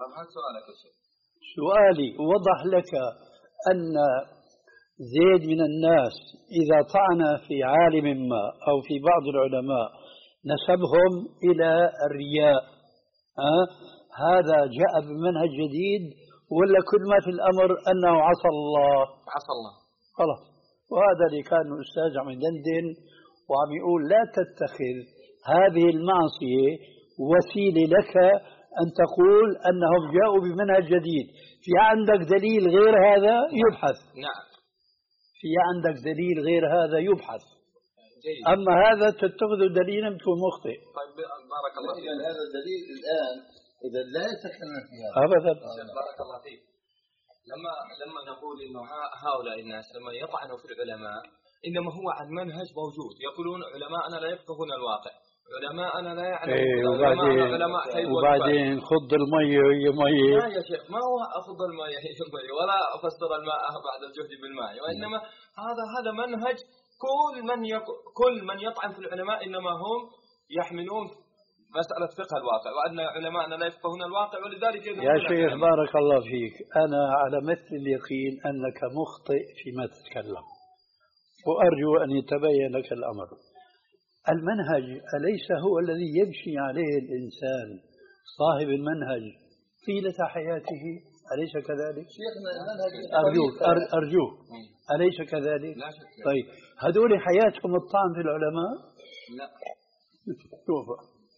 سؤالي وضح لك أن زيد من الناس إذا طعن في عالم ما أو في بعض العلماء نسبهم إلى الرياء، أه؟ هذا جاء بمنهج جديد ولا كل ما في الأمر أنه عصى الله؟ عصى الله خلاص. وهذا اللي كان الأستاذ عم يدندن وعم يقول لا تتخذ هذه المعصية وسيلة لك أن تقول أنهم جاءوا بمنهج جديد. في عندك دليل غير هذا يبحث. نعم. في عندك دليل غير هذا يبحث. جيد. أما هذا تتخذ دليلا بتكون مخطئ. طيب بارك الله فيك. يعني هذا الدليل الآن إذا لا يتكلم فيها أبدا. بارك الله فيك. لما لما نقول إنه هؤلاء الناس لما يطعنوا في العلماء إنما هو عن منهج موجود، يقولون علماءنا لا يفقهون الواقع، علماءنا لا يعلمون. إيه وبعدين وبعدين خض المية وهي مية. لا يا شيخ ما هو أخذ المية هي المية ولا أفسر الماء بعد الجهد بالماء، وإنما هذا هذا منهج كل من يق... كل من يطعن في العلماء إنما هم يحملون مسألة فقه الواقع، وأن علماءنا لا يفقهون الواقع ولذلك يا شيخ بارك الله فيك، أنا على مثل اليقين أنك مخطئ فيما تتكلم، وأرجو أن يتبين لك الأمر. المنهج أليس هو الذي يمشي عليه الإنسان صاحب المنهج طيلة حياته؟ أليس كذلك؟ أرجوك أرجوك أليس كذلك؟ طيب هذول حياتهم الطعن في العلماء؟ لا. شوف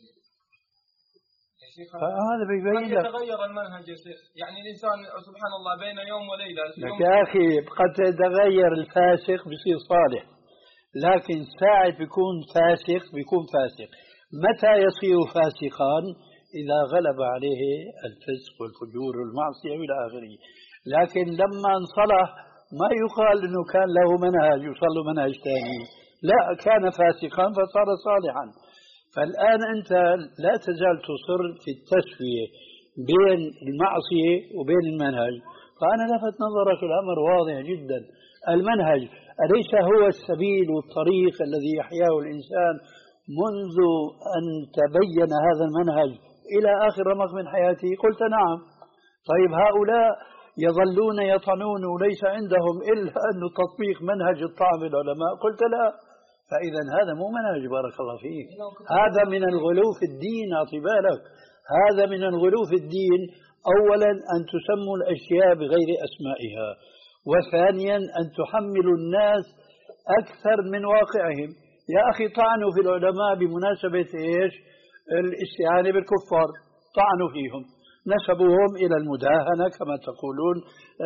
هذا بيبين لك يتغير المنهج يا شيخ، يعني الإنسان سبحان الله بين يوم وليلة. يا أخي قد يتغير الفاسق بيصير صالح، لكن ساعة بيكون فاسق بيكون فاسق. متى يصير فاسقا؟ إذا غلب عليه الفسق والفجور والمعصية إلى آخره. لكن لما انصلح ما يقال أنه كان له منهج يوصل له منهج ثاني، لا كان فاسقا فصار صالحا. فالآن أنت لا تزال تصر في التسوية بين المعصية وبين المنهج. فأنا لفت نظرك الأمر واضح جدا. المنهج أليس هو السبيل والطريق الذي يحياه الإنسان منذ أن تبين هذا المنهج إلى آخر رمق من حياته؟ قلت نعم. طيب هؤلاء يظلون يطعنون وليس عندهم إلا أن تطبيق منهج الطعن بالعلماء؟ قلت لا. فإذا هذا مو منهج بارك الله فيك، هذا من الغلو في الدين. أعطي بالك، هذا من الغلو في الدين. أولا أن تسموا الأشياء بغير أسمائها، وثانيا أن تحملوا الناس أكثر من واقعهم. يا أخي طعنوا في العلماء بمناسبة إيش؟ الاستعانة بالكفار، طعنوا فيهم، نسبوهم إلى المداهنة كما تقولون،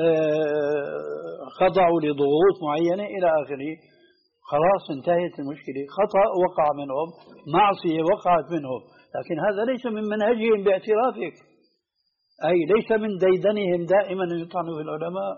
خضعوا لضغوط معينة إلى آخره. خلاص انتهت المشكلة. خطأ وقع منهم، معصية وقعت منهم، لكن هذا ليس من منهجهم باعترافك، أي ليس من ديدنهم دائما أن يطعنوا في العلماء.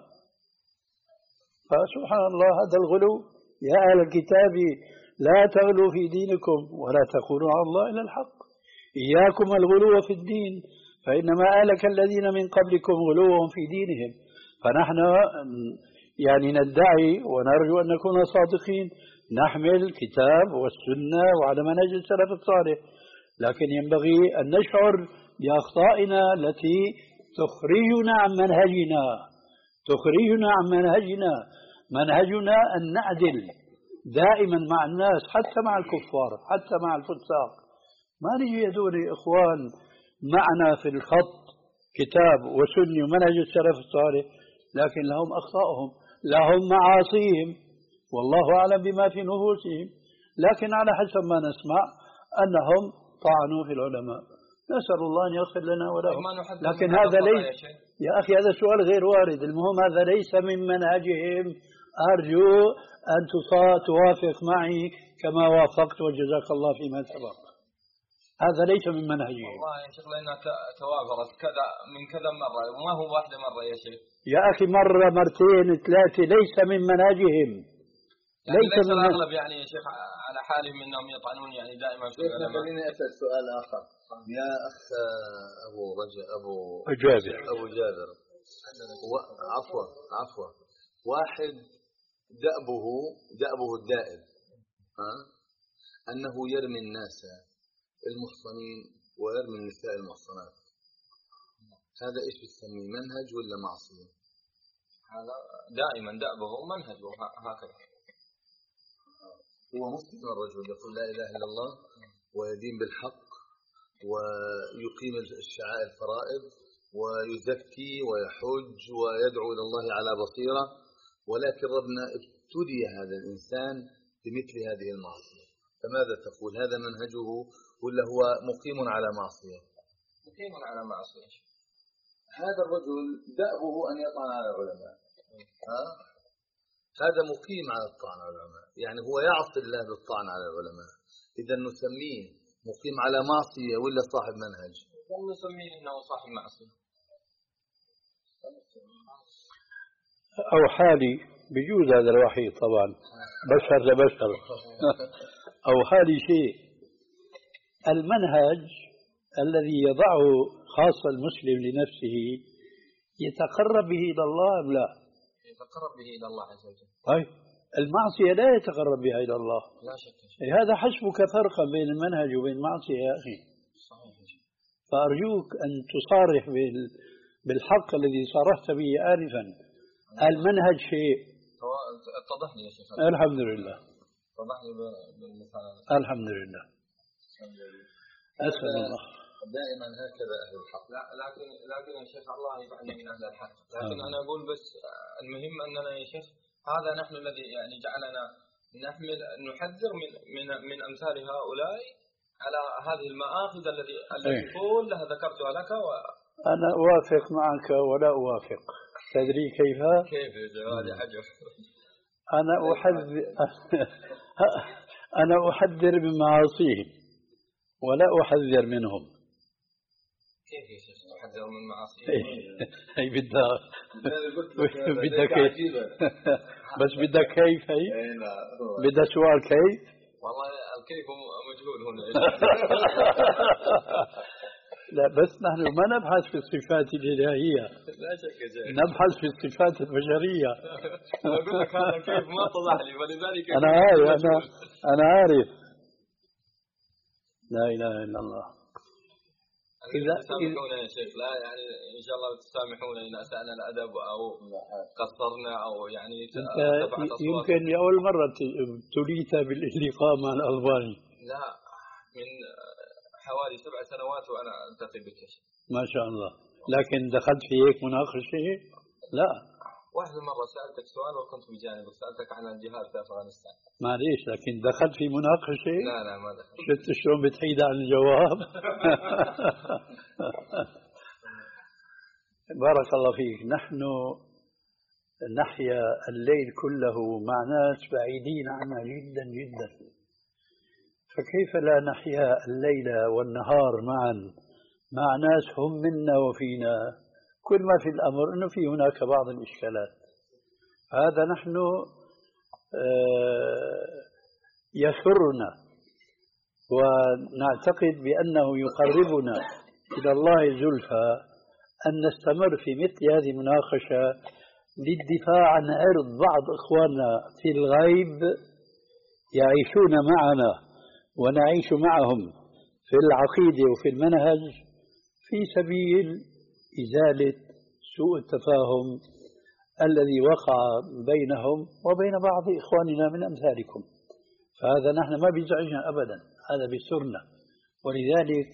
فسبحان الله هذا الغلو. يا أهل الكتاب لا تغلوا في دينكم ولا تقولوا على الله إلا الحق، إياكم الغلو في الدين فإنما أهلك الذين من قبلكم غلوهم في دينهم. فنحن يعني ندعي ونرجو أن نكون صادقين، نحمل الكتاب والسنة وعلى منهج السلف الصالح، لكن ينبغي أن نشعر بأخطائنا التي تخرجنا عن منهجنا تخرجنا عن منهجنا منهجنا أن نعدل دائما مع الناس، حتى مع الكفار، حتى مع الفساق. ما نجي هذول إخوان معنا في الخط كتاب وسنة ومنهج السلف الصالح، لكن لهم أخطائهم، لهم معاصيهم، والله أعلم بما في نفوسهم، لكن على حسب ما نسمع أنهم طعنوا في العلماء. نسأل الله أن يغفر لنا ولهم، لكن هذا ليس يا أخي، هذا سؤال غير وارد. المهم هذا ليس من منهجهم. أرجو أن توافق معي كما وافقت، وجزاك الله فيما سبق. هذا ليس من منهجهم. والله يا شيخ لأنها توافرت كذا من كذا مرة، ما هو واحدة مرة يا شيخ. يا أخي مرة مرتين ثلاثة، ليس من منهجهم. يعني ليس, ليس الأغلب يعني يا شيخ على حالهم أنهم يطعنون يعني دائما في العلماء. خليني أسأل سؤال آخر يا أخ أبو رجاء أبو جابر أبو جابر و... عفوا عفوا واحد دأبه دأبه الدائب ها أنه يرمي الناس المحصنين ويرمي النساء المحصنات، هذا إيش بتسميه، منهج ولا معصية؟ هذا دائما دأبه منهج هكذا. هو مسلم الرجل يقول لا إله إلا الله ويدين بالحق ويقيم الشعائر الفرائض ويزكي ويحج ويدعو إلى الله على بصيرة، ولكن ربنا ابتلي هذا الإنسان بمثل هذه المعصية، فماذا تقول، هذا منهجه ولا هو مقيم على معصية؟ مقيم على معصية. هذا الرجل دأبه أن يطعن على العلماء، ها؟ هذا مقيم على الطعن على العلماء، يعني هو يعصي الله بالطعن على العلماء، إذا نسميه مقيم على معصية ولا صاحب منهج؟ نسميه إنه صاحب معصية. أو حالي بجوز هذا الوحيد طبعا، بشر لبشر. أو حالي شيء، المنهج الذي يضعه خاصة المسلم لنفسه يتقرب به إلى الله أم لا؟ يتقرب به إلى الله عز وجل. طيب المعصية لا يتقرب بها إلى الله. لا شك. هذا حسبك فرقا بين المنهج وبين المعصية يا أخي. صحيح. فأرجوك أن تصارح بالحق الذي صارحت به آنفا. المنهج شيء. اتضح لي يا شيخ. الحمد لله. اتضح لي بالمثال. الحمد لله. أسأل الله. دائما هكذا أهل الحق. لا لكن لكن يا شيخ الله يجعلنا من أهل الحق، لكن أنا أقول بس المهم أننا يا شيخ هذا نحن الذي يعني جعلنا نحمل نحذر من من من أمثال هؤلاء على هذه المآخذ التي التي كلها ذكرتها لك. و أنا أوافق معك ولا أوافق. تدري كيف؟ كيف هذه حاجة. أنا أحذر أنا أحذر من معاصيهم ولا أحذر منهم. كيف يا شيخ تحذر من معاصيهم؟ هي بدها بدها كيف بس بدها كيف هي؟ بدها سؤال كيف؟ والله الكيف مجهول هنا. لا بس نحن ما نبحث في الصفات الإلهية، لا شك يا شيخ، نبحث في الصفات البشرية. أقول لك هذا كيف ما اتضح لي، فلذلك أنا عارف أنا أنا عارف. لا إله إلا الله. إذا تسامحونا يا شيخ، لا يعني إن شاء الله تسامحونا إن أسأنا الأدب أو قصرنا أو يعني يمكن لأول مرة تريد باللقاء مع الألباني. لا من حوالي سبع سنوات وأنا ألتقي بك. ما شاء الله. لكن دخلت في هيك مناقشة؟ لا. واحدة مرة سألتك سؤال وكنت بجانب، سألتك عن الجهاد في أفغانستان. معليش، لكن دخلت في مناقشة؟ لا لا ما دخلت. شفت شلون بتحيد عن الجواب؟ بارك الله فيك. نحن نحيا الليل كله مع ناس بعيدين عنا جدا جدا، فكيف لا نحيا الليل والنهار معا مع ناس هم منا وفينا؟ كل ما في الأمر أنه في هناك بعض الإشكالات. هذا نحن يسرنا ونعتقد بأنه يقربنا إلى الله زلفى أن نستمر في مثل هذه المناقشة للدفاع عن عرض بعض إخواننا في الغيب يعيشون معنا ونعيش معهم في العقيدة وفي المنهج في سبيل إزالة سوء التفاهم الذي وقع بينهم وبين بعض إخواننا من أمثالكم. فهذا نحن ما بيزعجنا أبدا، هذا بيسرنا. ولذلك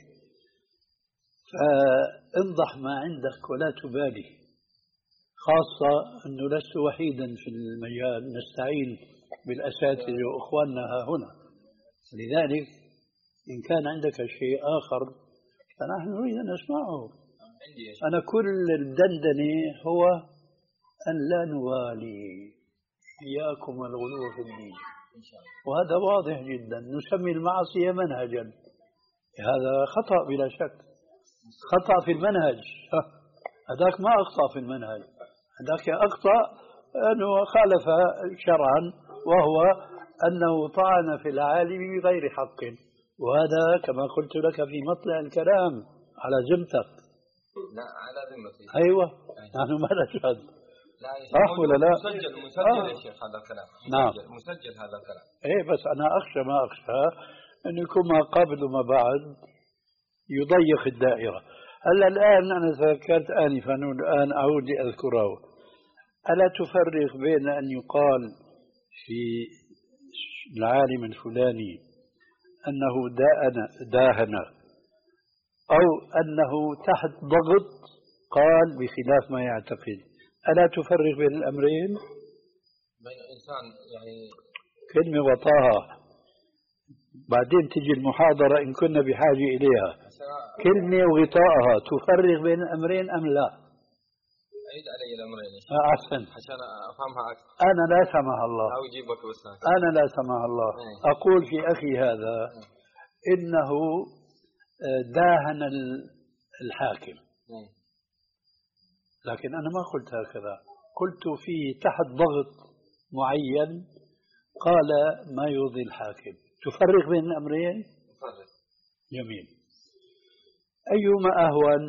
فانضح ما عندك ولا تبالي، خاصة أنه لست وحيدا في المجال، نستعين بالأساتذة وإخواننا ها هنا. لذلك إن كان عندك شيء آخر فنحن نريد أن نسمعه. أنا كل الدندنة هو أن لا نوالي إياكم والغلو في الدين، وهذا واضح جدا. نسمي المعصية منهجا، هذا خطأ بلا شك، خطأ في المنهج. هذاك ما أخطأ في المنهج، هذاك أخطأ أنه خالف شرعا، وهو أنه طعن في العالم بغير حق، وهذا كما قلت لك في مطلع الكلام على ذمتك. لا على ذمتي. أيوة نحن ما نشهد. لا صح ولا لا؟ مسجل مسجل يا شيخ هذا الكلام. نعم مسجل هذا الكلام. إيه بس أنا أخشى ما أخشى أن يكون ما قبل وما بعد يضيق الدائرة. هلا الآن أنا تذكرت آنفا والآن أعود لأذكره. ألا تفرق بين أن يقال في العالم الفلاني أنه داهن داهن أو أنه تحت ضغط قال بخلاف ما يعتقد؟ ألا تفرق بين الأمرين؟ بين إنسان يعني كلمة وطاها، بعدين تجي المحاضرة إن كنا بحاجة إليها. كلمة وغطاءها، تفرق بين الأمرين أم لا؟ عيد علي الأمرين أحسن عشان أفهمها أكثر. أنا لا سمح الله أو يجيبك بس أنا لا سمح الله أي. أقول في أخي هذا إنه داهن الحاكم، لكن أنا ما قلت هكذا، قلت فيه تحت ضغط معين قال ما يرضي الحاكم. تفرق بين الأمرين؟ فرق. جميل. أيهما أهون؟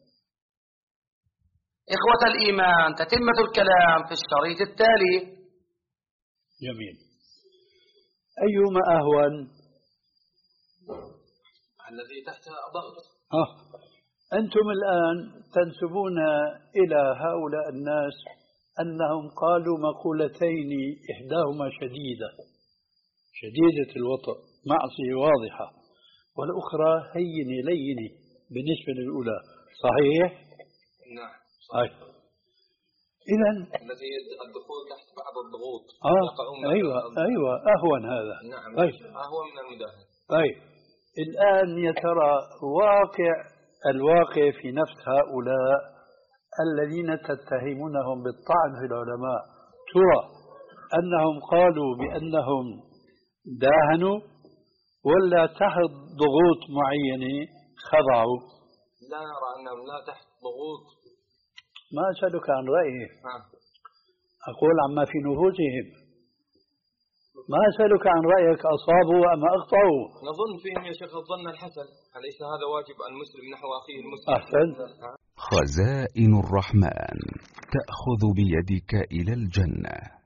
إخوة الإيمان، تتمة الكلام في الشريط التالي. جميل. أيهما أهون؟ الذي تحت ضغط. آه. أنتم الآن تنسبون إلى هؤلاء الناس أنهم قالوا مقولتين إحداهما شديدة شديدة الوطأ، معصية واضحة، والأخرى هينة لينة بالنسبة للأولى، صحيح؟ نعم صحيح. إذن الذي الدخول تحت بعض الضغوط. آه أيوة أيوة أهون هذا. نعم طيب. أهون من المداهنة. طيب الآن يا ترى واقع الواقع في نفس هؤلاء الذين تتهمونهم بالطعن في العلماء، ترى أنهم قالوا بأنهم داهنوا ولا تحت ضغوط معينة خضعوا؟ لا نرى أنهم لا تحت ضغوط. ما أسألك عن رأيهم، ها. أقول عما في نفوسهم. ما أسألك عن رأيك أصابوا أم أخطأوا. نظن فيهم يا شيخ الظن الحسن، أليس هذا واجب المسلم نحو أخيه المسلم؟ أحسن. خزائن الرحمن تأخذ بيدك إلى الجنة.